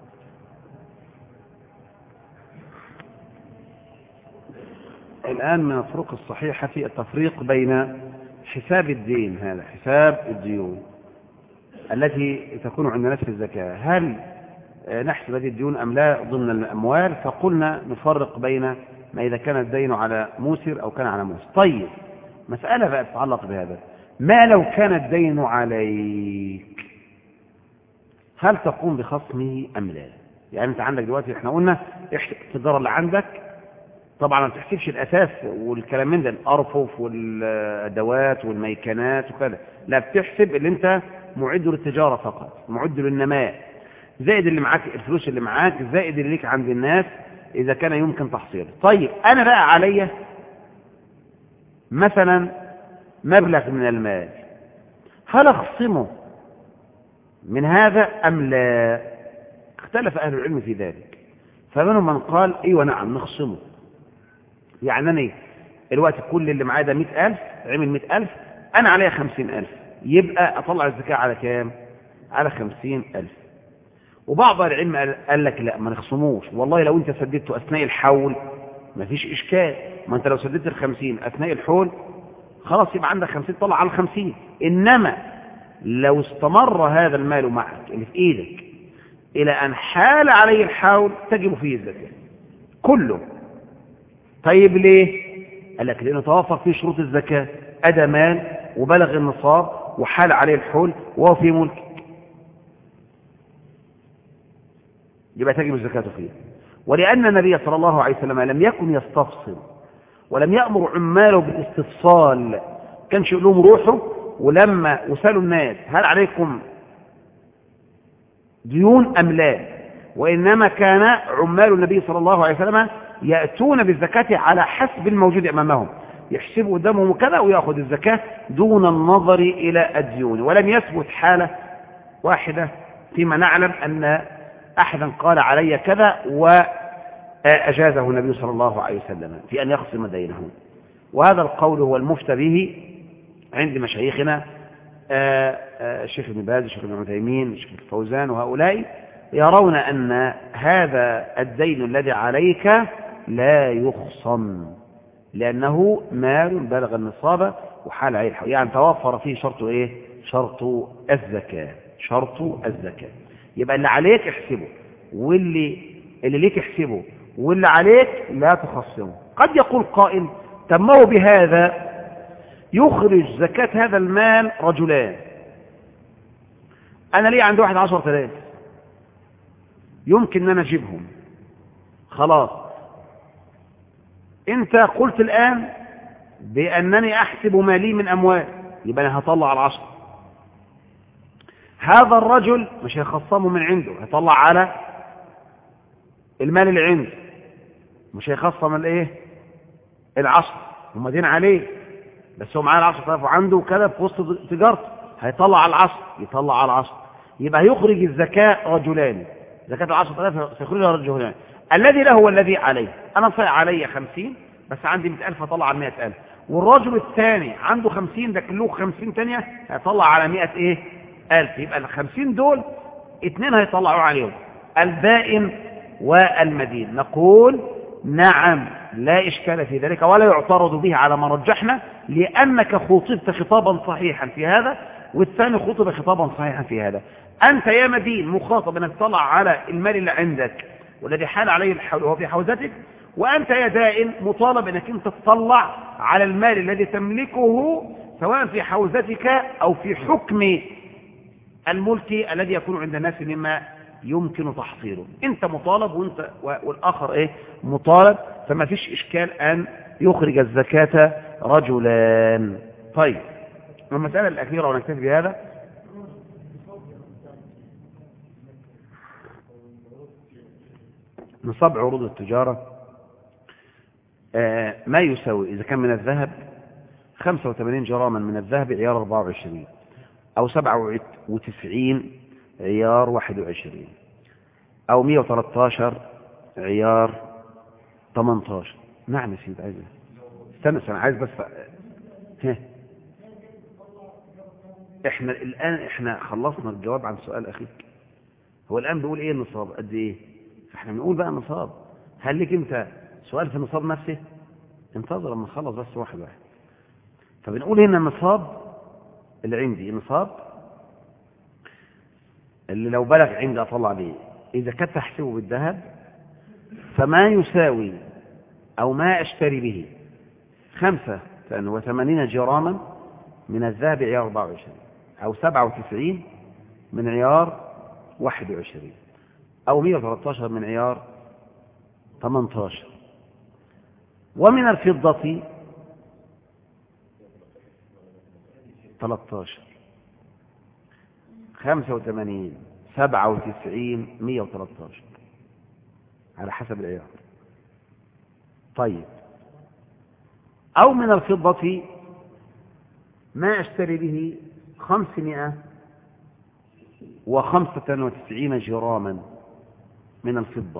الآن من الفروق الصحيحة في التفريق بين حساب الدين، هذا حساب الديون التي تكون عند الناس في الزكاة، هل نحسب هذه الديون أم لا ضمن الأموال، فقلنا نفرق بين ما إذا كان الدين على موسر أو كان على موسر. طيب مسألة بقى تتعلق بهذا، ما لو كان الدين عليك هل تقوم بخصمه أم لا؟ يعني أنت عندك دلوقتي إحنا قلنا التجارة اللي عندك طبعا ما بتحسبش الأساس والكلام من ده، الأرفف والأدوات والميكانات وكذا، لا بتحسب اللي أنت معد للتجارة فقط، معد للنماء، زائد اللي معاك الفلوس اللي معاك، زائد اللي ليك عند الناس إذا كان يمكن تحصيله. طيب أنا بقى عليا مثلا مبلغ من المال، هل أخصمه من هذا أم لا؟ اختلف أهل العلم في ذلك، فمنهم من قال ايوه نعم نخصمه. يعني أنا الوقت كل اللي معايا ده 100,000 عمل 100,000، أنا عليا 50,000، يبقى أطلع الزكاة على كام؟ على 50,000. وبعض العلم قال لك لا ما نخصموش، والله لو أنت سددته أثناء الحول ما فيش إشكال، ما أنت لو سددت 50 أثناء الحول خلاص يبقى عندك 50 طلع على 50. إنما لو استمر هذا المال معك اللي في إيدك إلى أن حال عليه الحول تجب فيه الزكاة كله. طيب ليه؟ قال لك لأنه توافق فيه شروط الزكاة، أدى مال وبلغ النصاب وحال عليه الحول وهو في ملك، يبقى تجب الزكاة فيه. ولأن النبي صلى الله عليه وسلم لم يكن يستفصل ولم يأمر عماله بالاستفصال، كانش يقول لهم روحوا ولما وسألوا الناس هل عليكم ديون أم لا، وإنما كان عمال النبي صلى الله عليه وسلم يأتون بالزكاة على حسب الموجود أمامهم، يحسبوا قدامهم كذا ويأخذ الزكاة دون النظر إلى الديون. ولم يثبت حالة واحدة فيما نعلم أن أحدا قال علي كذا وأجازه النبي صلى الله عليه وسلم في أن يخصم دينه. وهذا القول هو المفتى به عند مشايخنا الشيخ ابن باز، الشيخ ابن عثيمين، الشيخ الفوزان، وهؤلاء يرون أن هذا الدين الذي عليك لا يخصم لأنه مال بلغ النصاب وحال عليه الحول، يعني توفر فيه شرط إيه؟ شرط الزكاة، شرط الزكاة. يبقى اللي عليك احسبه واللي ليك احسبه، واللي عليك لا تخصمه. قد يقول قائل طب ما هو بهذا يخرج زكاة هذا المال رجلان، أنا ليه عندي واحد 10,000 يمكن أن أنا أجيبهم، خلاص أنت قلت الآن بأنني أحسب مالي من أموال، يبقى أنا هطلع 10، هذا الرجل مش هيخصمه من عنده، هيطلع على المال اللي عنده، مش هيخصم الايه 10، هم دين عليه بس هو معاه 10,000 وعنده كده في وسط تجارته، هيطلع على 10، يطلع على 10، يبقى هيخرج الزكاة رجلان، زكاة 10,000 سيخرجها رجلان. الذي له والذي عليه، أنا صحيح علي 50 بس عندي 100,000 هطلع على 100,000، والرجل الثاني عنده 50 ده كله 50 تانية هيطلع على 100,000، يبقى ال50 دول 2 هيطلعوا عليهم البائن والمدين. نقول نعم لا إشكال في ذلك ولا يعترض به على ما رجحنا، لأنك خطبت خطابا صحيحا في هذا والثاني خطب خطابا صحيحا في هذا. أنت يا مدين مخاطب أنك تطلع على المال اللي عندك والذي حال عليه الحول وهو في حوزتك، وأنت يا دائن مطالب أنك أنت تطلع على المال الذي تملكه سواء في حوزتك أو في حكم الملك الذي يكون عند الناس مما يمكن تحصيله. أنت مطالب وأنت والآخر مطالب، فما فيش إشكال أن يخرج الزكاة رجلان. طيب المسألة الأخيرة ونكتفي بهذا، نصاب عروض التجارة ما يساوي إذا كان من الذهب 85 جراما من الذهب عيار 24 أو 97 عيار 21 أو 113 عيار 18. نعم يا سيدي، عايز استنى عايز بس احنا الآن احنا خلصنا الجواب عن سؤال أخيك، هو الآن بيقول ايه النصاب قد ايه، فاحنا بنقول بقى النصاب. هل لك انت سؤال في النصاب نفسه؟ انتظر لما نخلص بس واحد واحد. فبنقول هنا النصاب اللي عندي، النصاب اللي لو بلغ عندي اطلع بيه إذا كنت تحسبه بالذهب فما يساوي أو ما أشتري به 85 جراما من الذهب عيار 24 أو 97 من عيار 21 أو 113 من عيار 18. ومن الفضة 13 85 97 113 على حسب العيار. طيب أو من الفضة ما أشتري به 595 جراما من الفضة.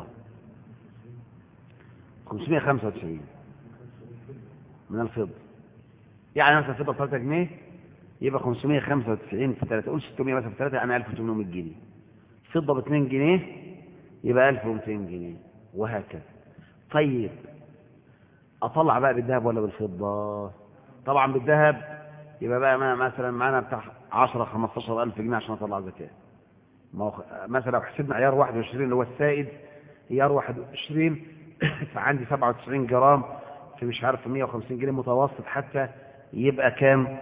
595 من الفضة، يعني مثلا الفضة 3 جنيه يبقى 595 في 3، قول 600 مثلا في 3 يعني 1800 جنيه. فضة ب 2 جنيه يبقى 1200 جنيه وهكذا. طيب أطلع بقى بالذهب ولا بالفضة؟ طبعا بالذهب يبقى بقى مثلا معانا بتاع 10-15 ألف جنيه عشان أطلع زكاة. مثلا لو حسبنا عيار 21 اللي هو السائد، عيار 21 فعندي 97 جرام في مش عارف 150 جنيه متوسط حتى يبقى كام؟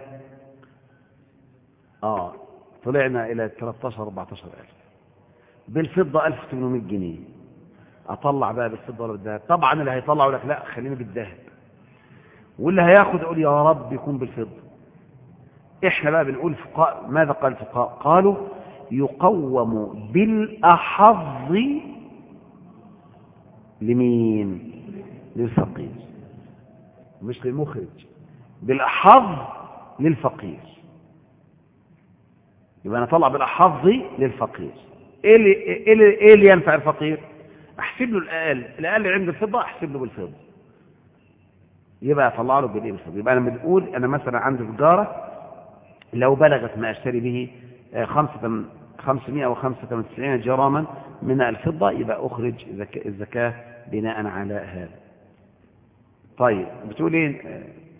طلعنا إلى 13-14 ألف. بالفضة 1800 جنيه. أطلع بقى بالفضة ولا بالذهب؟ طبعا اللي هيطلع يقول لك لا خليني بالذهب، واللي هياخد يقول يا رب يكون بالفضة. احنا بقى بنقول الفقهاء ماذا قال الفقهاء؟ قالوا يقوم بالأحظ لمين؟ للفقير، مش للمخرج، بالأحظ للفقير. يبقى أنا طلع بالأحظ للفقير. إيه اللي ينفع الفقير؟ أحسب له الأقل عند الفضة، أحسب له بالفضة، يبقى أطلع له بالإيه؟ بالفضة. يبقى أنا بنقول أنا مثلا عندي تجارة لو بلغت ما أشتري به 595 جراما من الفضة يبقى أخرج الزكاة بناء على هذا. طيب بتقول إيه؟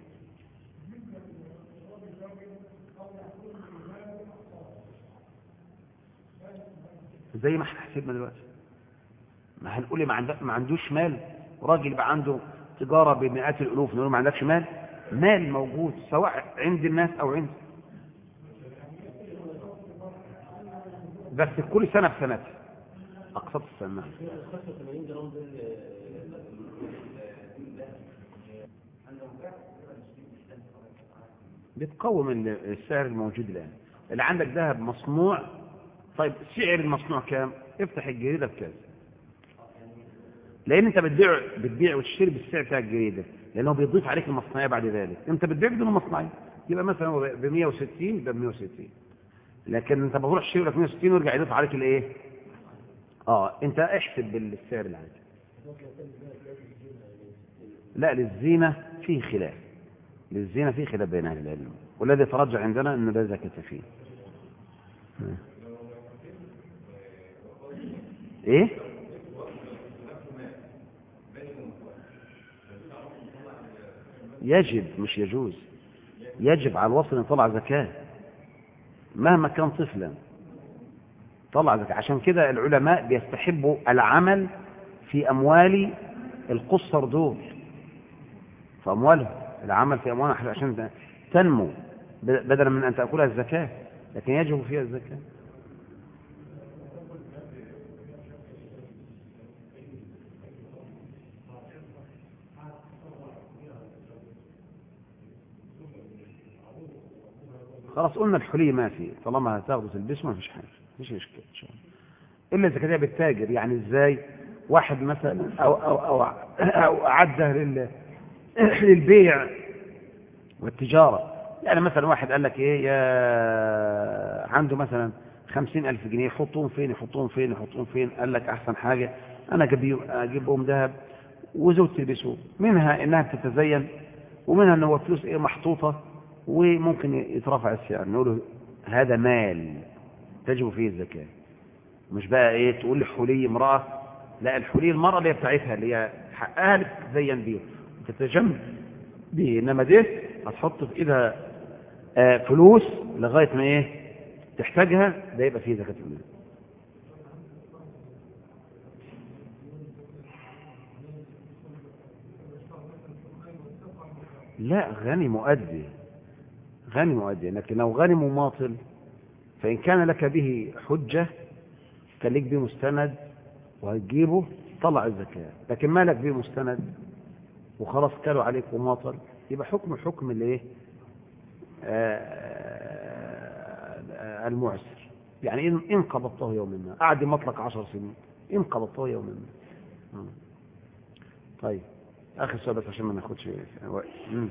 زي ما احنا حسبنا دلوقتي، ما هنقول ما عندوش مال، راجل يبقى عنده تجارة بمئات الألوف نقول ما عندكش مال. مال موجود سواء عند الناس أو عند، بس كل سنة بسنتها أقسط السنة. بتقوم السعر الموجود الآن. اللي عندك ذهب مصنوع، طيب سعر المصنوع كام؟ افتح الجريدة بكذا، لأن أنت بتبيع وتشتري بالسعر بتاع الجريدة، لأنه بيضيف عليك المصنعية بعد ذلك. أنت بتبيع بدون المصنعية يبقى مثلا ب 160 يبقى ب 160، لكن أنت بتروح تشتري لك 160 ويرجع يضيف عليك الإيه؟ أنت احسب بالسعر العادي. لا، للزينة فيه خلاف، للزينة فيه خلاف بين أهل العلم، والذي يترجح عندنا أنه لا زكاة فيه. إيه؟ يجب مش يجوز، يجب على الوصل أن يطلع زكاة مهما كان طفلا، طلع زكاة. عشان كده العلماء بيستحبوا العمل في أموال القصر دول، في أموالهم، العمل في أموالهم عشان تنمو بدلا من أن تأكلها الزكاة، لكن يجب فيها الزكاة. خلاص قلنا الحلي ما فيه، طالما هتاخده تلبسه ما فيش حاجة، مفيش إشكال إن شاء الله. إلا إذا كان بالتاجر، يعني إزاي؟ واحد مثلا أو أعده للبيع والتجارة، يعني مثلا واحد قال لك إيه عنده مثلا 50,000 جنيه، يحطون فين؟ قال لك أحسن حاجة أنا أجيبهم ذهب وزوج تلبسه، منها إنها بتتزين، ومنها إن هو فلوس محطوطة وممكن يترفع السعر. نقوله هذا مال تجب فيه الزكاة، مش بقى تقول لي حلي امرأة، لا، الحلي المرأة اللي هي بتاعتها اللي هي حقها اللي تتزين بيه تتجمل به، إنما ده هتحط في إيدها فلوس لغاية ما تحتاجها، ده يبقى فيه زكاة المال. لا، غني مؤدي، غني مؤدي. لكن لو غني مماطل فإن كان لك به حجة كان لك به مستند وهتجيبه طلع الزكاة. لكن ما لك به مستند وخلاص كانوا عليك مماطل، يبقى حكم الايه المعسر. يعني إن قبضته يوما ما، قعد مطلق 10 سنين، إن قبضته يوما ما. طيب آخر سؤال بس عشان ما ناخدش وقت.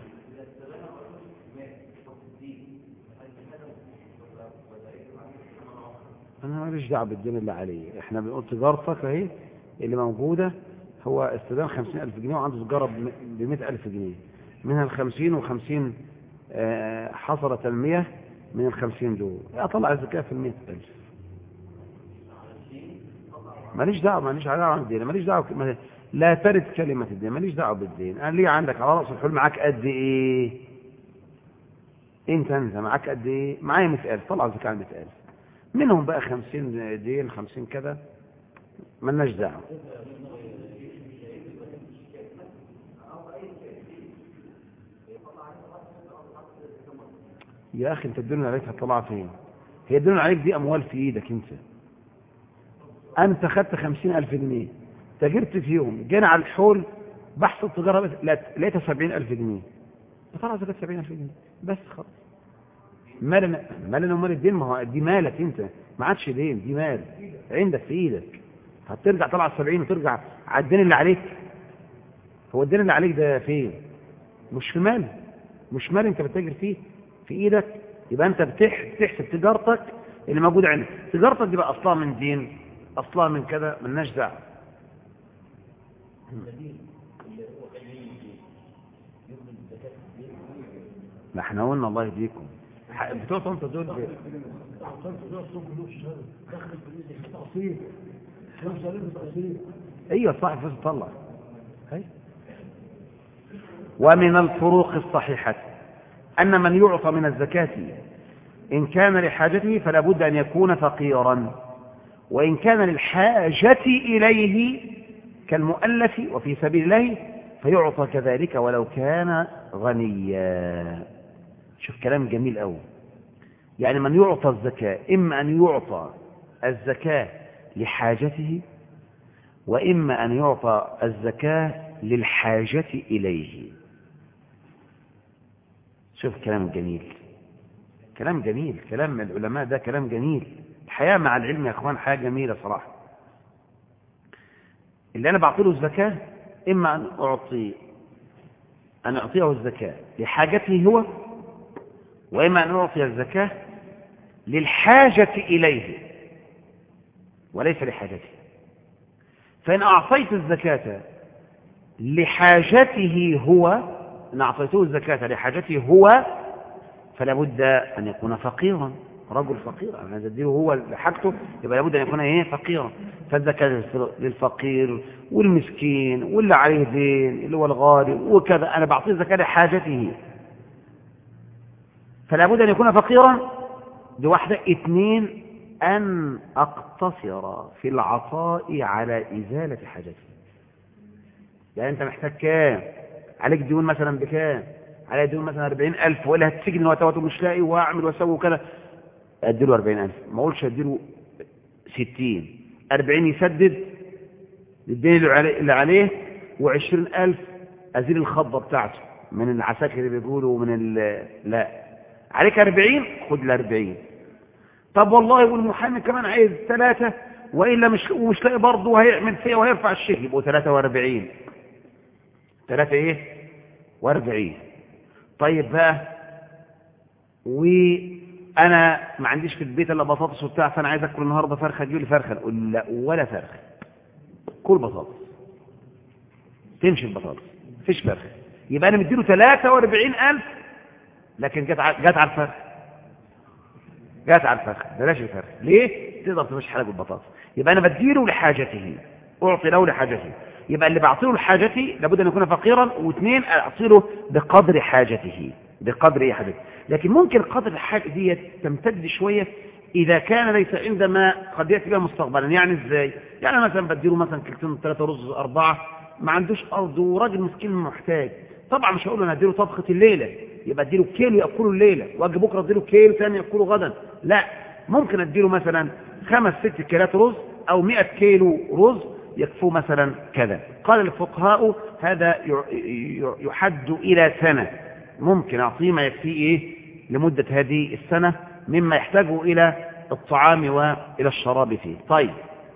أنا ماليش دعوة بالدين اللي عليه، إحنا بنقول تجارتك أهي اللي موجودة. هو استدام 50,000 جنيه وعنده تجارة ب100,000 جنيه، منها 50 و50 حصل تنمية من 50 دول، أطلع الزكاة في 100,000. ماليش دعوة، ماليش دعوة بالدين، ماليش دعوة، لا ترد كلمة الدين، ماليش دعوة بالدين. أنا ليه عندك على رأس الحلم معاك قد إيه؟ أنت معاك قد إيه؟ معايا 100,000، طلع الزكاة على 100,000، منهم بقى 50 دين 50 كذا، مالناش دعوة. يا أخي أنت الدنيا عليك هتطلع فين؟ هي الدنيا عليك دي أموال في إيدك أنت خدت 50,000 جنيه تاجرت فيهم، جينا على الحول بحث التجارة لقيتها 70,000 جنيه، فطلع زكاة 70,000 جنيه بس خلاص. مالنا ومال الدين، ما هو دي مالك أنت، ما عادش دين، دي مال عندك في إيدك، هترجع طلع 70 وترجع على الدين اللي عليك. هو الدين اللي عليك ده فين؟ مش في مال، مش مال أنت بتتاجر فيه في إيدك. يبقى أنت بتحسب تجارتك اللي موجودة عندك. تجارتك دي بقى أصلها من دين، أصلها من كذا، ملناش دعوة. ما احنا قلنا الله يهديكم بتوع انت دول ايوه صح، فلوس تطلع. ومن الفروق الصحيحة أن من يعطى من الزكاة إن كان لحاجته فلا بد أن يكون فقيرا، وإن كان للحاجة إليه كالمؤلف وفي سبيل الله فيعطى كذلك ولو كان غنيا. شوف كلام جميل أوي. يعني من يعطى الزكاة إما أن يعطى الزكاة لحاجته، وإما أن يعطى الزكاة للحاجة إليه. شوف كلام جميل، كلام جميل، كلام العلماء ده كلام جميل. الحياة مع العلم يا أخوان حياة جميلة صراحة. اللي أنا بعطيه الزكاة إما أن أعطيه الزكاة لحاجته هو، وإما أن أعطي الزكاة للحاجة إليه وليس لحاجته. فإن أعطيت الزكاة لحاجته هو، إن أعطيته الزكاة لحاجته هو فلا بد أن يكون فقيرا، رجل فقير، أنا أديله هو لحاجته، يبقى لابد أن يكون فقيرا. فالزكاة للفقير والمسكين واللي عليه دين اللي هو الغارب وكذا، أنا بعطيه الزكاة لحاجته، فلا بد أن يكون فقيرا. دي واحدة. 2 أن أقتصر في العطاء على إزالة حاجته. يعني أنت محتاج كام؟ عليك ديون مثلا بكام؟ عليك ديون مثلا 40,000، ولا هتسجن وتواتو مش لاقي وأعمل وأسوي وكذا، أديله 40,000. ما أقولش أديله 60، 40 يسدد الدين اللي عليه، و20,000 أزيل الخضة بتاعته من العساكر اللي بيقولوا لا، عليك 40 خد ال40. طب والله والمحامي كمان عايز 3 وإلا مش لاقي برضه، وهيعمل فيه وهيرفع الشيك، يبقوا 43. 43. طيب بقى، وأنا ما عنديش في البيت إلا بطاطس وبتاع، فأنا عايز أكل النهاردة فرخة، أجيب لي فرخة. نقول لا، ولا فرخة، كل بطاطس، تمشي البطاطس، فيش فرخة. يبقى أنا مديله 43,000، لكن جت على الفرخة، جت على الفرخة، بلاش الفرخة. ليه؟ تقدر تمشي حالك بالبطاطس. يبقى أنا بديله لحاجته، أعطي له لحاجته. يبقى اللي بعطيه لحاجته لابد أن يكون فقيرا. و2 أعطي له بقدر حاجته، بقدر حاجته. لكن ممكن قدر الحاجة دي تمتد شوية إذا كان ليس عندما قد يأتي بها مستقبلا. يعني إزاي؟ يعني مثلا بديله مثلا 2 3 رز 4، ما عندوش أرض وراجل مسكين محتاج، طبعا مش هقول له انا اديله طبخه الليله يبقى اديله كيلو ياكله الليله واجي بكره اديله كيلو ثاني ياكله غدا، لا، ممكن اديله مثلا 5-6 كيلات رز او 100 كيلو رز يكفوه مثلا كذا. قال الفقهاء هذا يحد الى سنه، ممكن اعطيه ما يكفيه ايه لمده هذه السنه مما يحتاجه الى الطعام والى الشراب فيه. طيب،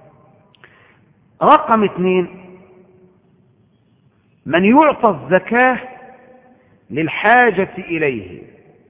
رقم 2، من يعطى الزكاة للحاجة إليه،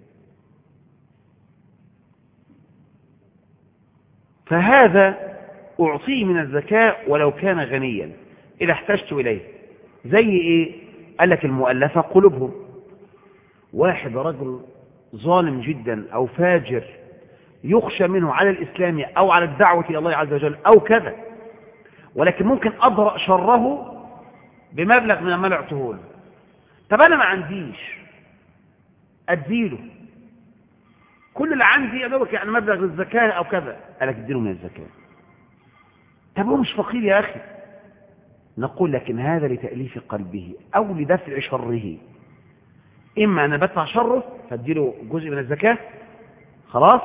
فهذا أعطيه من الزكاة ولو كان غنيا إذا احتجت إليه. زي إيه؟ قال لك المؤلفة قلوبهم، واحد رجل ظالم جدا أو فاجر يخشى منه على الإسلام أو على الدعوة إلى الله عز وجل أو كذا، ولكن ممكن أبرأ شره بمبلغ من المال اعطيه له. طب أنا ما عنديش أديله، كل اللي عندي أدوك يعني مبلغ للزكاة أو كذا، قالك اديله من الزكاة. طب هو مش فقير يا أخي، نقول لكن هذا لتأليف قلبه أو لدفع شره. إما أنا بدفع شره فاديله جزء من الزكاة، خلاص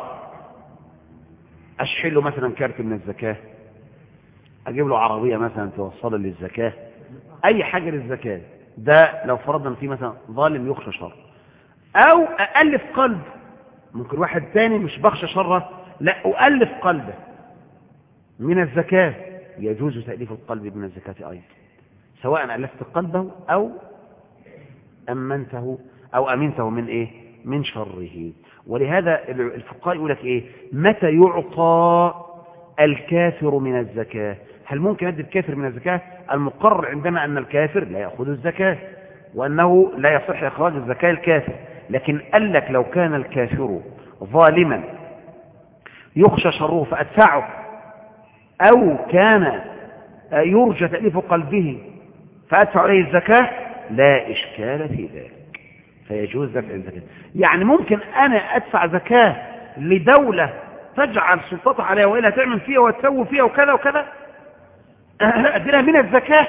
أشحله مثلا كارت من الزكاة، أجيب له عربية مثلا توصله للزكاة، أي حاجة للزكاة. ده لو فرضنا فيه مثلا ظالم يخشى شر، أو أألف قلب. ممكن واحد تاني مش بخشى شره، لا أؤلف قلبه من الزكاة، يجوز تأليف القلب من الزكاة أيضا، سواء ألفت قلبه أو أمنته أو أمنته من إيه؟ من شره. ولهذا الفقهاء يقول لك إيه؟ متى يعطى الكافر من الزكاة؟ هل ممكن أدي الكافر من الزكاة؟ المقرر عندنا أن الكافر لا يأخذ الزكاة وأنه لا يصح إخراج الزكاة الكافر، لكن قال لك لو كان الكافر ظالما يخشى شره فأدفعه، أو كان يرجى تأليف قلبه فأدفع عليه الزكاة، لا إشكال في ذلك، فيجوز دفع الزكاة. يعني ممكن أنا أدفع زكاة لدولة تجعل سلطتها عليها وإلا تعمل فيها وتسوي فيها وكذا وكذا، أديلها من الزكاة،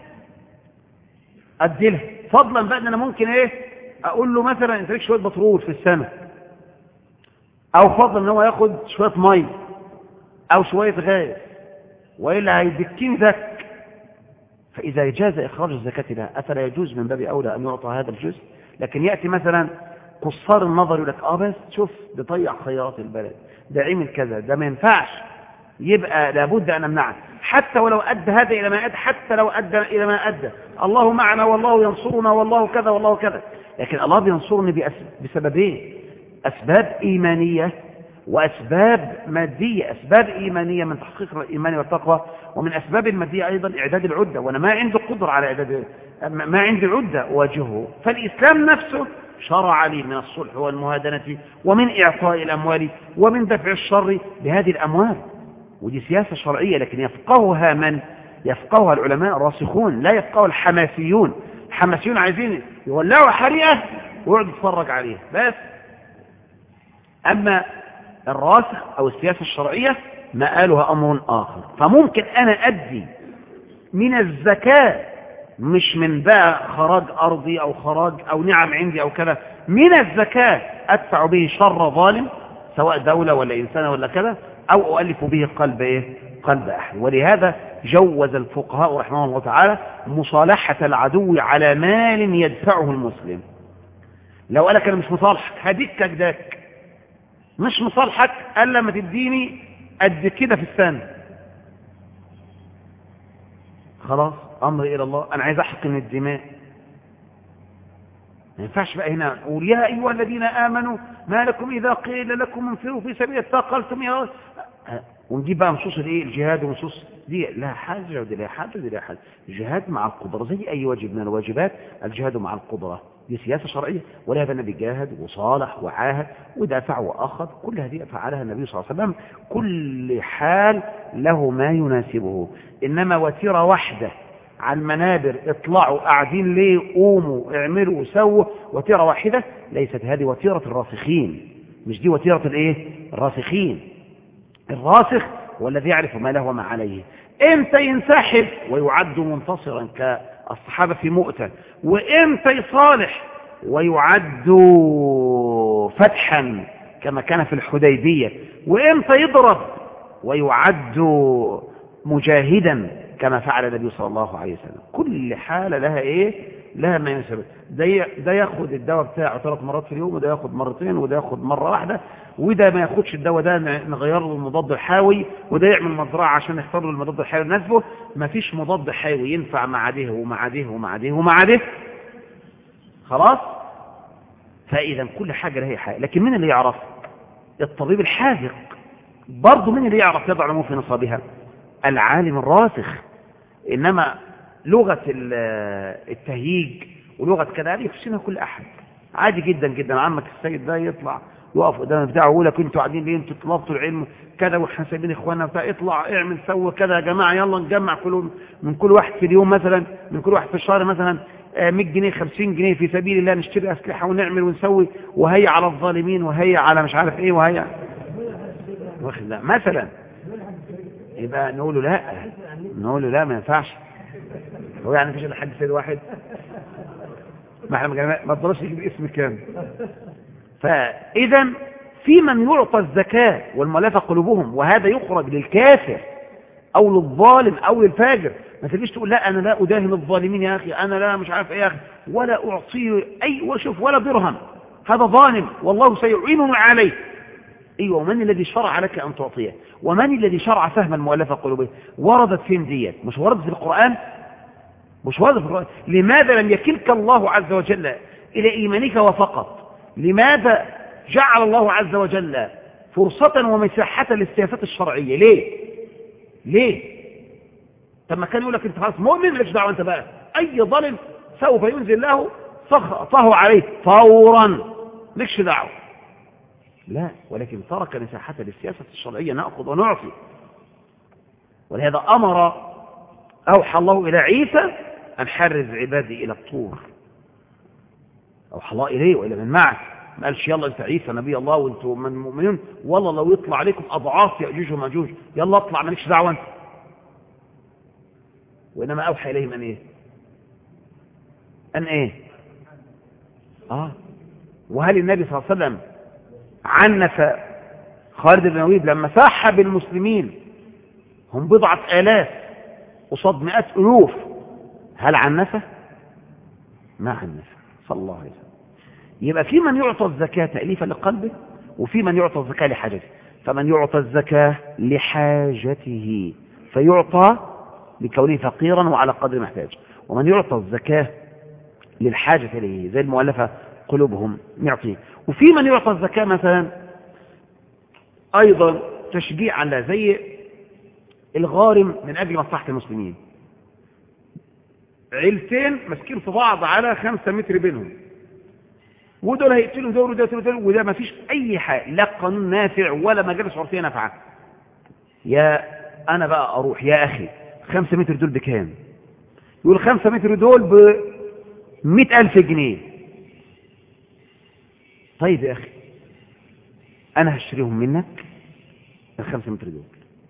أديلها فضلا بقى. أنا ممكن إيه أقول له مثلا أنت ليك شوية بترول في السنة، أو فضلا أنه ياخد شوية مي أو شوية غاز وإلا هيدكين ذك، فإذا جاز إخراج الزكاة لها أفلا يجوز من باب أولى أن يعطى هذا الجزء؟ لكن يأتي مثلا قصار النظر يقول لك بس شوف بيضيع خيرات البلد، ده عمل كذا، ده ما ينفعش، يبقى لابد أن نمنعه حتى ولو أدى هذا إلى ما أدى، حتى لو أدى إلى ما أدى. الله معنا والله ينصرنا والله كذا والله كذا، لكن الله بينصرني بسببين: أسباب إيمانية وأسباب مادية. أسباب إيمانية من تحقيق الإيمان والتقوى، ومن أسباب المادية أيضا إعداد العدة، وأنا ما عندي قدرة على إعداد، ما عندي عدة أواجهه. فالإسلام نفسه شرع لي من الصلح والمهادنة ومن إعطاء الأموال ومن دفع الشر بهذه الأموال، ودي سياسة شرعية، لكن يفقهها من؟ يفقهها العلماء الراسخون، لا يفقهها الحماسيون. الحماسيون عايزين يولعوا حريقة ويقعدوا يتفرج عليها بس. أما الراسخ أو السياسة الشرعية مآلها أمر آخر. فممكن أنا أدي من الزكاة، مش من بقى خراج أرضي أو خراج أو نعم عندي أو كذا، من الزكاة أدفع به شر ظالم سواء دولة ولا إنسان ولا كذا، أو أؤلف به قلب إيه؟ قلب أحد. ولهذا جوز الفقهاء رحمه الله تعالى مصالحة العدو على مال يدفعه المسلم. لو قالك أنا مش مصالحك هديك كداك، مش مصالحك ألا ما تديني قد كده في السنة، خلاص أمري إلى الله، أنا عايز أحقن الدماء. ما ينفعش بقى هنا نقول يا أيها الذين آمنوا ما لكم إذا قيل لكم انفروا في سبيل ثاقلتم يا ونجيب بقى نصوص الايه الجهاد ونصوص دي لا حاجة ودي لا حاجة ودي لا حاجة. الجهاد مع القدرة زي أي واجب من الواجبات، الجهاد مع القدرة دي سياسة شرعية، ولهذا النبي جاهد وصالح وعاهد ودافع وأخذ، كل هذه فعلها النبي صلى الله عليه وسلم، كل حال له ما يناسبه. إنما وتيرة واحدة على المنابر اطلعوا قاعدين ليه، قوموا اعملوا سووا، وتيرة واحدة ليست هذه وتيرة الراسخين، مش دي وتيرة الايه الراسخين. الراسخ والذي يعرف ما له وما عليه، امتى ينسحب ويعد منتصرا الصحابة في مؤتة، وإمتى يصالح ويعد فتحا كما كان في الحديبية، وإمتى يضرب ويعد مجاهدا كما فعل النبي صلى الله عليه وسلم. كل حالة لها إيه؟ لها ما يناسب. ده ياخد الدواء بتاعه 3 مرات في اليوم، وده ياخد مرتين، وده ياخد مرة واحدة، وده ما ياخدش الدواء ده نغير له المضاد الحيوي، وده يعمل مزرعة عشان يختار له المضاد الحيوي يناسبه. ما فيش مضاد حيوي ينفع مع ده ومع ده ومع ده ومع ده، خلاص. فإذا كل حاجة لها حاجة. لكن مين اللي يعرف؟ الطبيب الحاذق. برضه مين اللي يعرف يضع الأمور في نصابها؟ العالم الراسخ. إنما لغة التهييج ولغة كذا هذه يحسنها كل أحد عادي جدا جدا. عمك السيد ده يطلع يقف قدام بتاعه ويقول لك انتوا قاعدين ليه؟ انتوا طلبتوا العلم كذا واحنا سايبين اخواننا بتاع، اطلع اعمل سوي كذا يا جماعه، يلا نجمع من كل واحد في اليوم مثلا، من كل واحد في الشهر مثلا 100 جنيه 50 جنيه في سبيل الله، نشتري اسلحه ونعمل ونسوي، وهيا على الظالمين وهيا على مش عارف ايه وهيا واخد لا مثلا. يبقى نقول له لا، نقول له لا ما ينفعش. هو يعني مفيش الا حد سيد واحد؟ ما احنا ما تقدرش نجيب اسم كامل. فاذا في من يعطى الزكاه والمؤلفه قلوبهم، وهذا يخرج للكافر او للظالم او للفاجر. ما تجيش تقول لا انا لا اداهن الظالمين يا اخي، انا لا مش عارف ايه يا اخي، ولا اعطيه اي وشوف ولا درهم، هذا ظالم والله سيعينه عليه. ايوه، ومن الذي شرع لك ان تعطيه؟ ومن الذي شرع فهم المؤلفه قلوبهم؟ وردت فين ديت؟ مش وردت في القران؟ مش واضح في القرآن. لماذا لم يكلك الله عز وجل إلى إيمانك وفقط؟ لماذا جعل الله عز وجل فرصة ومساحة للسياسات الشرعية؟ ليه؟ طب ما كان يقول لك انت خلاص مؤمن مالكش دعوة انت بقى، أي ظالم سوف ينزل له سخطه عليه فورا، مالكش دعوة. لا، ولكن ترك مساحة للسياسة الشرعية نأخذ ونعطي. ولهذا أوحى الله إلى عيسى أن حرز عبادي إلى الطور. أوحى الله إليه وإلى من معه. ما قالش يلا أنت عيسى نبي الله وأنتم من المؤمنين والله لو يطلع عليكم أضعاف يأجوج وماجوج يلا اطلع مالكش دعوة أنت. وإنما أوحى إليهم أن إيه؟ وهل النبي صلى الله عليه وسلم عنف خالد بن الوليد لما سحب المسلمين هم 10,000 قصاد 100,000؟ هل عنفه؟ ما عنفه صلى الله عليه وسلم. يبقى في من يعطى الزكاة تأليفا لقلبه، وفي من يعطى الزكاة لحاجته. فمن يعطى الزكاة لحاجته فيعطى لكونه فقيرا وعلى قدر محتاج، ومن يعطى الزكاة للحاجة إليه زي المؤلفة قلوبهم نعطيه. وفي من يعطى الزكاة مثلا أيضا تشجيعا له زي الغارم من أجل مصلحة المسلمين. عيلتين ماسكين في بعض على 5 متر بينهم، ودول هيقتلوا دول وده يقتلوا دول، وده ما فيش أي حاجة، لا قانون نافع ولا مجالس عرفية نافعة. يا أنا بقى أروح يا أخي 5 متر دول بكام؟ يقول 5 متر دول ب100,000 جنيه. طيب يا أخي أنا هشتريهم منك ال5 متر دول،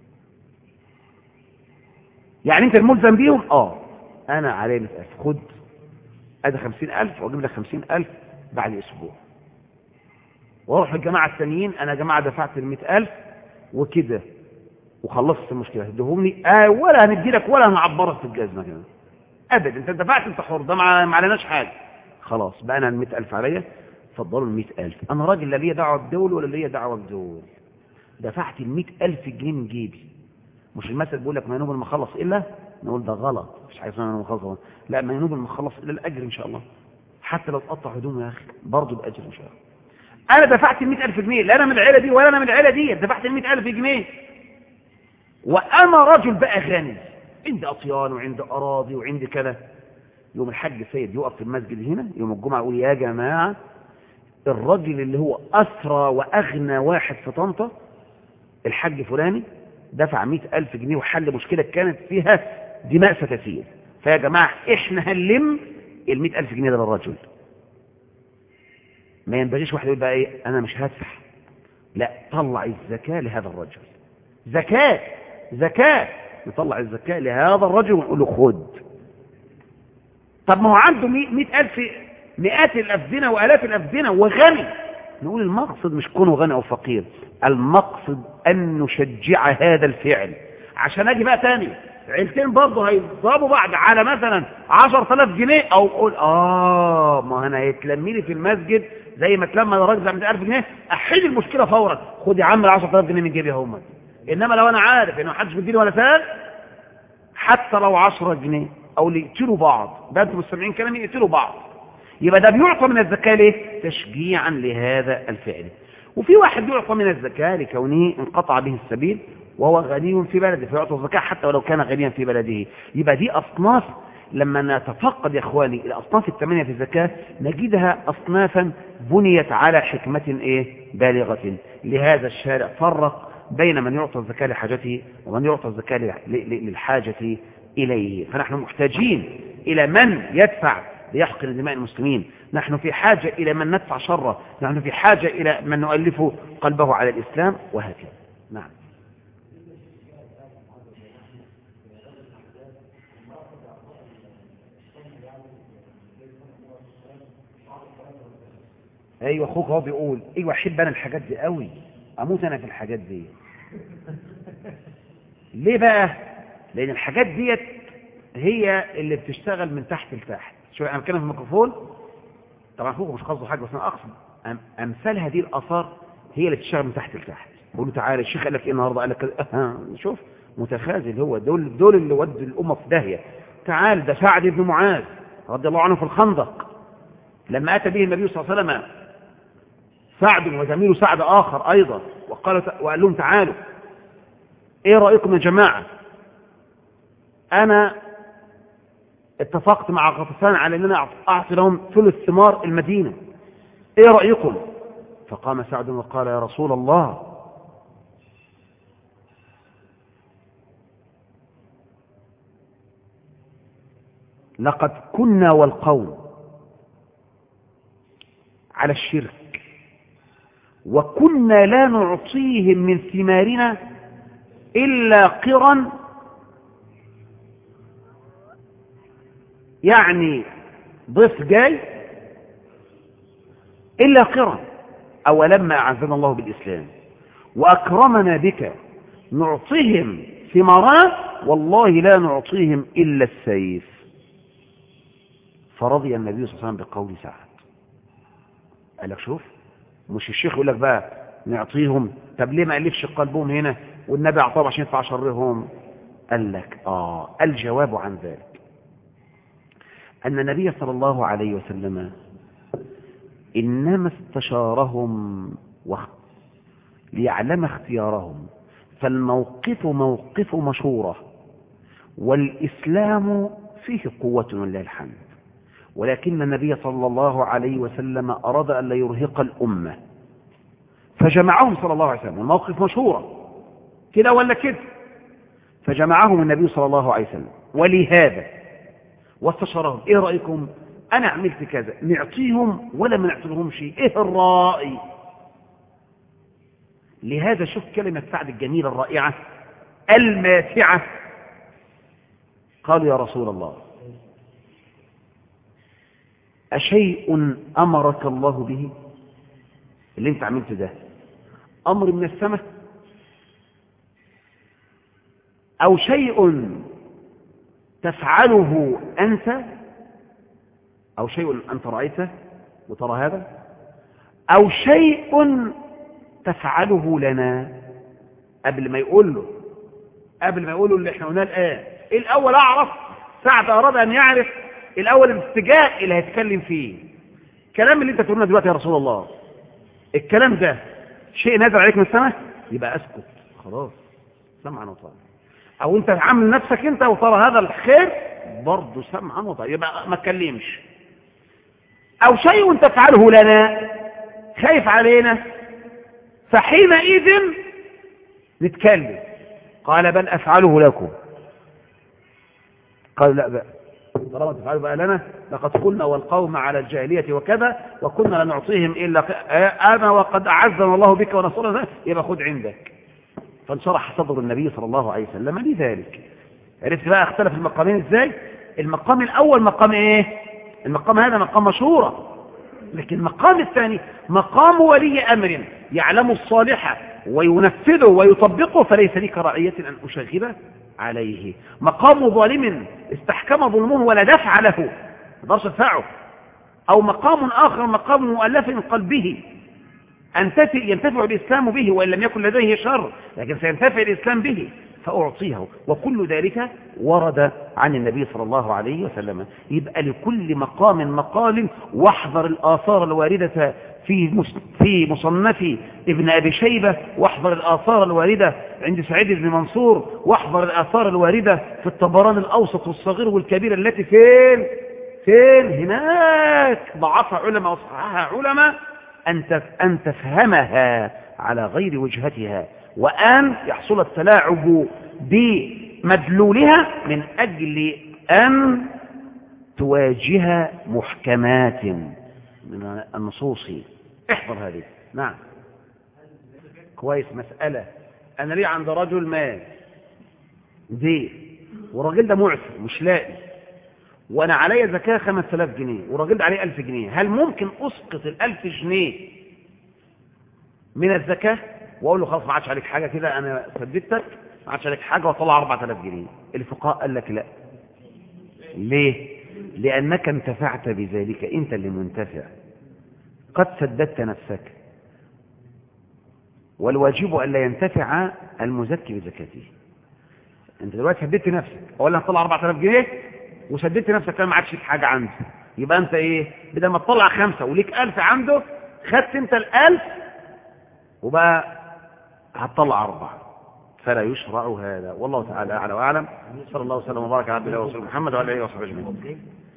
يعني أنت الملزم بيهم؟ أنا علي 100,000، خد أدي 50,000 وأجيب لك 50,000 بعد أسبوع، وأروح الجماعة الثانيين أنا جماعة دفعت 100,000 وكده وخلصت المشكلة، هدهم لي ولا هندي لك ولا هنعبرك في الجزمة كده أبدا، أنت دفعت أنت حر، ده ما عليناش حاجة، خلاص بقى أنا 100,000 عليا، فضلوا 100,000. أنا راجل لا ليا دعوة بدول ولا ليا دعوة بدول، دفعت 100,000 جنيه من جيبي. مش المثل بيقول لك ما ينوب المخلص إلا، نقول ده غلط، مش عايز أنا المخلص، لا ما ينوب المخلص إلا الأجر إن شاء الله، حتى لو تقطع هدومه يا أخي برضه بأجر إن شاء الله. أنا دفعت 100,000 جنيه، لا أنا من العيلة دي ولا أنا من العيلة دي، دفعت 100,000 جنيه، وأنا رجل بقى غني عندي أطيان وعندي أراضي وعندي كذا. يوم الحاج السيد يقف في المسجد هنا يوم الجمعة يقول يا جماعة الرجل اللي هو أسرى وأغنى واحد في طنطا الحاج فلاني دفع 100,000 جنيه وحل مشكلة كانت فيها دماء ستسيل، فيا جماعة إحنا هنلم 100,000 جنيه ده للرجل. ما ينبغيش واحد يقول بقى إيه أنا مش هدفع، لا، طلع الزكاة لهذا الرجل، زكاة نطلع الزكاة لهذا الرجل ونقول له خد. طب ما هو عنده 100,000 مئات الأفدنة وآلاف الأفدنة وغني. نقول المقصد مش كونه غني أو فقير، المقصد أن نشجع هذا الفعل. عشان أجي بقى تاني عيلتين برضه هيضربوا بعض على مثلا 10,000 جنيه، أو أقول ما أنا هيتلمي لي في المسجد زي ما اتلمى الراجل زي 100,000 جنيه، أحل المشكلة فورا. خد يا عم ال 10,000 جنيه من جيبي هم. إنما لو أنا عارف إنه محدش بيديني ولا سال، حتى لو 10 جنيه أو اللي يقتلوا بعض، ده أنتم مستمعين كلامي، يقتلوا بعض، يبقى ده بيعطى من الزكاة ليه؟ تشجيعا لهذا الفعل. وفي واحد يعطى من الزكاة لكونه انقطع به السبيل وهو غني في بلده، فيعطى الزكاة حتى ولو كان غنيا في بلده. يبقى دي أصناف لما نتفقد يا إخواني الأصناف الثمانية في الزكاة نجدها أصنافا بنيت على حكمة بالغة. لهذا الشارع فرق بين من يعطى الزكاة لحاجته ومن يعطى الزكاة للحاجة إليه. فنحن محتاجين إلى من يدفع ليحقن دماء المسلمين، نحن في حاجة إلى من ندفع شره، نحن في حاجة إلى من نؤلف قلبه على الإسلام، وهكذا. نعم. ايوه اخوك هو بيقول ايوه احب انا الحاجات دي قوي، اموت انا في الحاجات دي. ليه بقى؟ لان الحاجات ديت هي اللي بتشتغل من تحت لتحت. شو انا بتكلم في الميكروفون طبعا اخوك مش قصده حاجه، بس انا اقصد امثال هذه الاثار هي اللي بتشتغل من تحت لتحت. بقول له تعالى الشيخ قال لك ايه النهارده، قال لك شوف متخاذل، هو دول اللي ودوا الامه في داهيه. تعال ده سعد بن معاذ رضي الله عنه في الخندق لما اتى به النبي صلى الله عليه وسلم سعد وزميله سعد آخر أيضا، وقال لهم تعالوا إيه رأيكم يا جماعة، أنا اتفقت مع غطفان على أن أنا أعطي لهم ثلث ثمار المدينة، إيه رأيكم؟ فقام سعد وقال يا رسول الله لقد كنا والقوم على الشرك وكنا لا نعطيهم من ثمارنا إلا قرا، يعني ضيف جاي إلا قرا، أولما أعزنا الله بالإسلام وأكرمنا بك نعطيهم ثمارات والله لا نعطيهم إلا السيف. فرضي النبي صلى الله عليه وسلم بقول سعد. قال لك شوف، مش الشيخ يقول لك بقى نعطيهم، طب ليه ما ألفش قلبهم هنا والنبي أعطاهم عشان يدفع شرهم؟ قال لك الجواب عن ذلك أن النبي صلى الله عليه وسلم إنما استشارهم ليعلم اختيارهم، فالموقف موقف مشورة، والإسلام فيه قوة ولله الحمد، ولكن النبي صلى الله عليه وسلم أراد أن لا يرهق الأمة فجمعهم صلى الله عليه وسلم، الموقف مشورة كده ولا كده، فجمعهم النبي صلى الله عليه وسلم ولهذا واستشارهم ايه رأيكم انا عملت كذا، نعطيهم ولا ما نعطيهمش، ايه الرأي؟ لهذا شوف كلمة سعد الجميلة الرائعة الماتعة، قالوا يا رسول الله أشيء أمرك الله به، اللي انت عملته ده أمر من السماء أو شيء تفعله أنت أو شيء أنت رأيته وترى هذا أو شيء تفعله لنا؟ قبل ما يقول له اللي احنا قلناه الآن، الأول أعرف سعد أراد أن يعرف الأول الاتجاه اللي هيتكلم فيه. الكلام اللي انت تقولنا دلوقتي يا رسول الله الكلام ده شيء نازل عليك من السماء، يبقى اسكت خلاص سمعا وطاعة. او انت عامل نفسك انت وترى هذا الخير برضه سمعا وطاعة، يبقى ما تكلمش. او شيء تفعله لنا خايف علينا فحينئذ نتكلم. قال بل افعله لكم. قال لا بقى طالما تفعلوا بقى لنا، لقد قلنا والقوم على الجاهلية وكذا وكنا لا نعطيهم إلا أنا وقد أعزنا الله بك ونصرنا، يبقى خد عندك. فانشرح صدر النبي صلى الله عليه وسلم لذلك. عرفت بقى اختلف المقامين ازاي؟ المقام الأول مقام إيه؟ المقام هذا مقام مشورة، لكن المقام الثاني مقام ولي أمر يعلم الصالح وينفذه ويطبقه، فليس لي كراعية أن أشغب عليه. مقام ظالم استحكم ظلمه ولا دفع له، ما اقدرش ادفعه. أو مقام آخر مقام مؤلف قلبه ينتفع الإسلام به وإن لم يكن لديه شر، لكن سينتفع الإسلام به فأعطيه. وكل ذلك ورد عن النبي صلى الله عليه وسلم. يبقى لكل مقام مقال، واحذر الآثار الواردة في مصنف ابن أبي شيبة، واحذر الآثار الواردة عند سعيد بن منصور، واحذر الآثار الواردة في الطبراني الأوسط والصغير والكبير التي فين هناك ضعفها علماء وصححها علماء، أن تفهمها على غير وجهتها، وأن يحصل التلاعب بمدلولها من أجل أن تواجه محكمات من النصوص. احفظ هذه. نعم كويس. مسألة أنا لي عند رجل مال دي، والراجل ده معسر مش لاقي، وأنا علي زكاة 5000 جنيه، والراجل ده عليه 1000 جنيه، هل ممكن أسقط 1000 جنيه من الزكاة وأقول له خلاص ما عادش عليك حاجة كده، أنا سددتك ما عادش عليك حاجة، وأطلع 4000 جنيه؟ الفقهاء قال لك لا. ليه؟ لأنك انتفعت بذلك، أنت اللي منتفع، قد سددت نفسك، والواجب أن لا ينتفع المزكي بزكاته. أنت دلوقتي سددت نفسك، أولا هتطلع 4000 جنيه وسددت نفسك كان ما عادش ليك حاجة عنده، يبقى أنت إيه؟ بدل ما تطلع 5 وليك 1000 عنده، خدت أنت 1000 وبقى هتطلع 4. فلا يشرع هذا، والله تعالى أعلى وأعلم. صلى الله وسلم وبارك على عبده ورسوله محمد وعلى آله وصحبه أجمعين.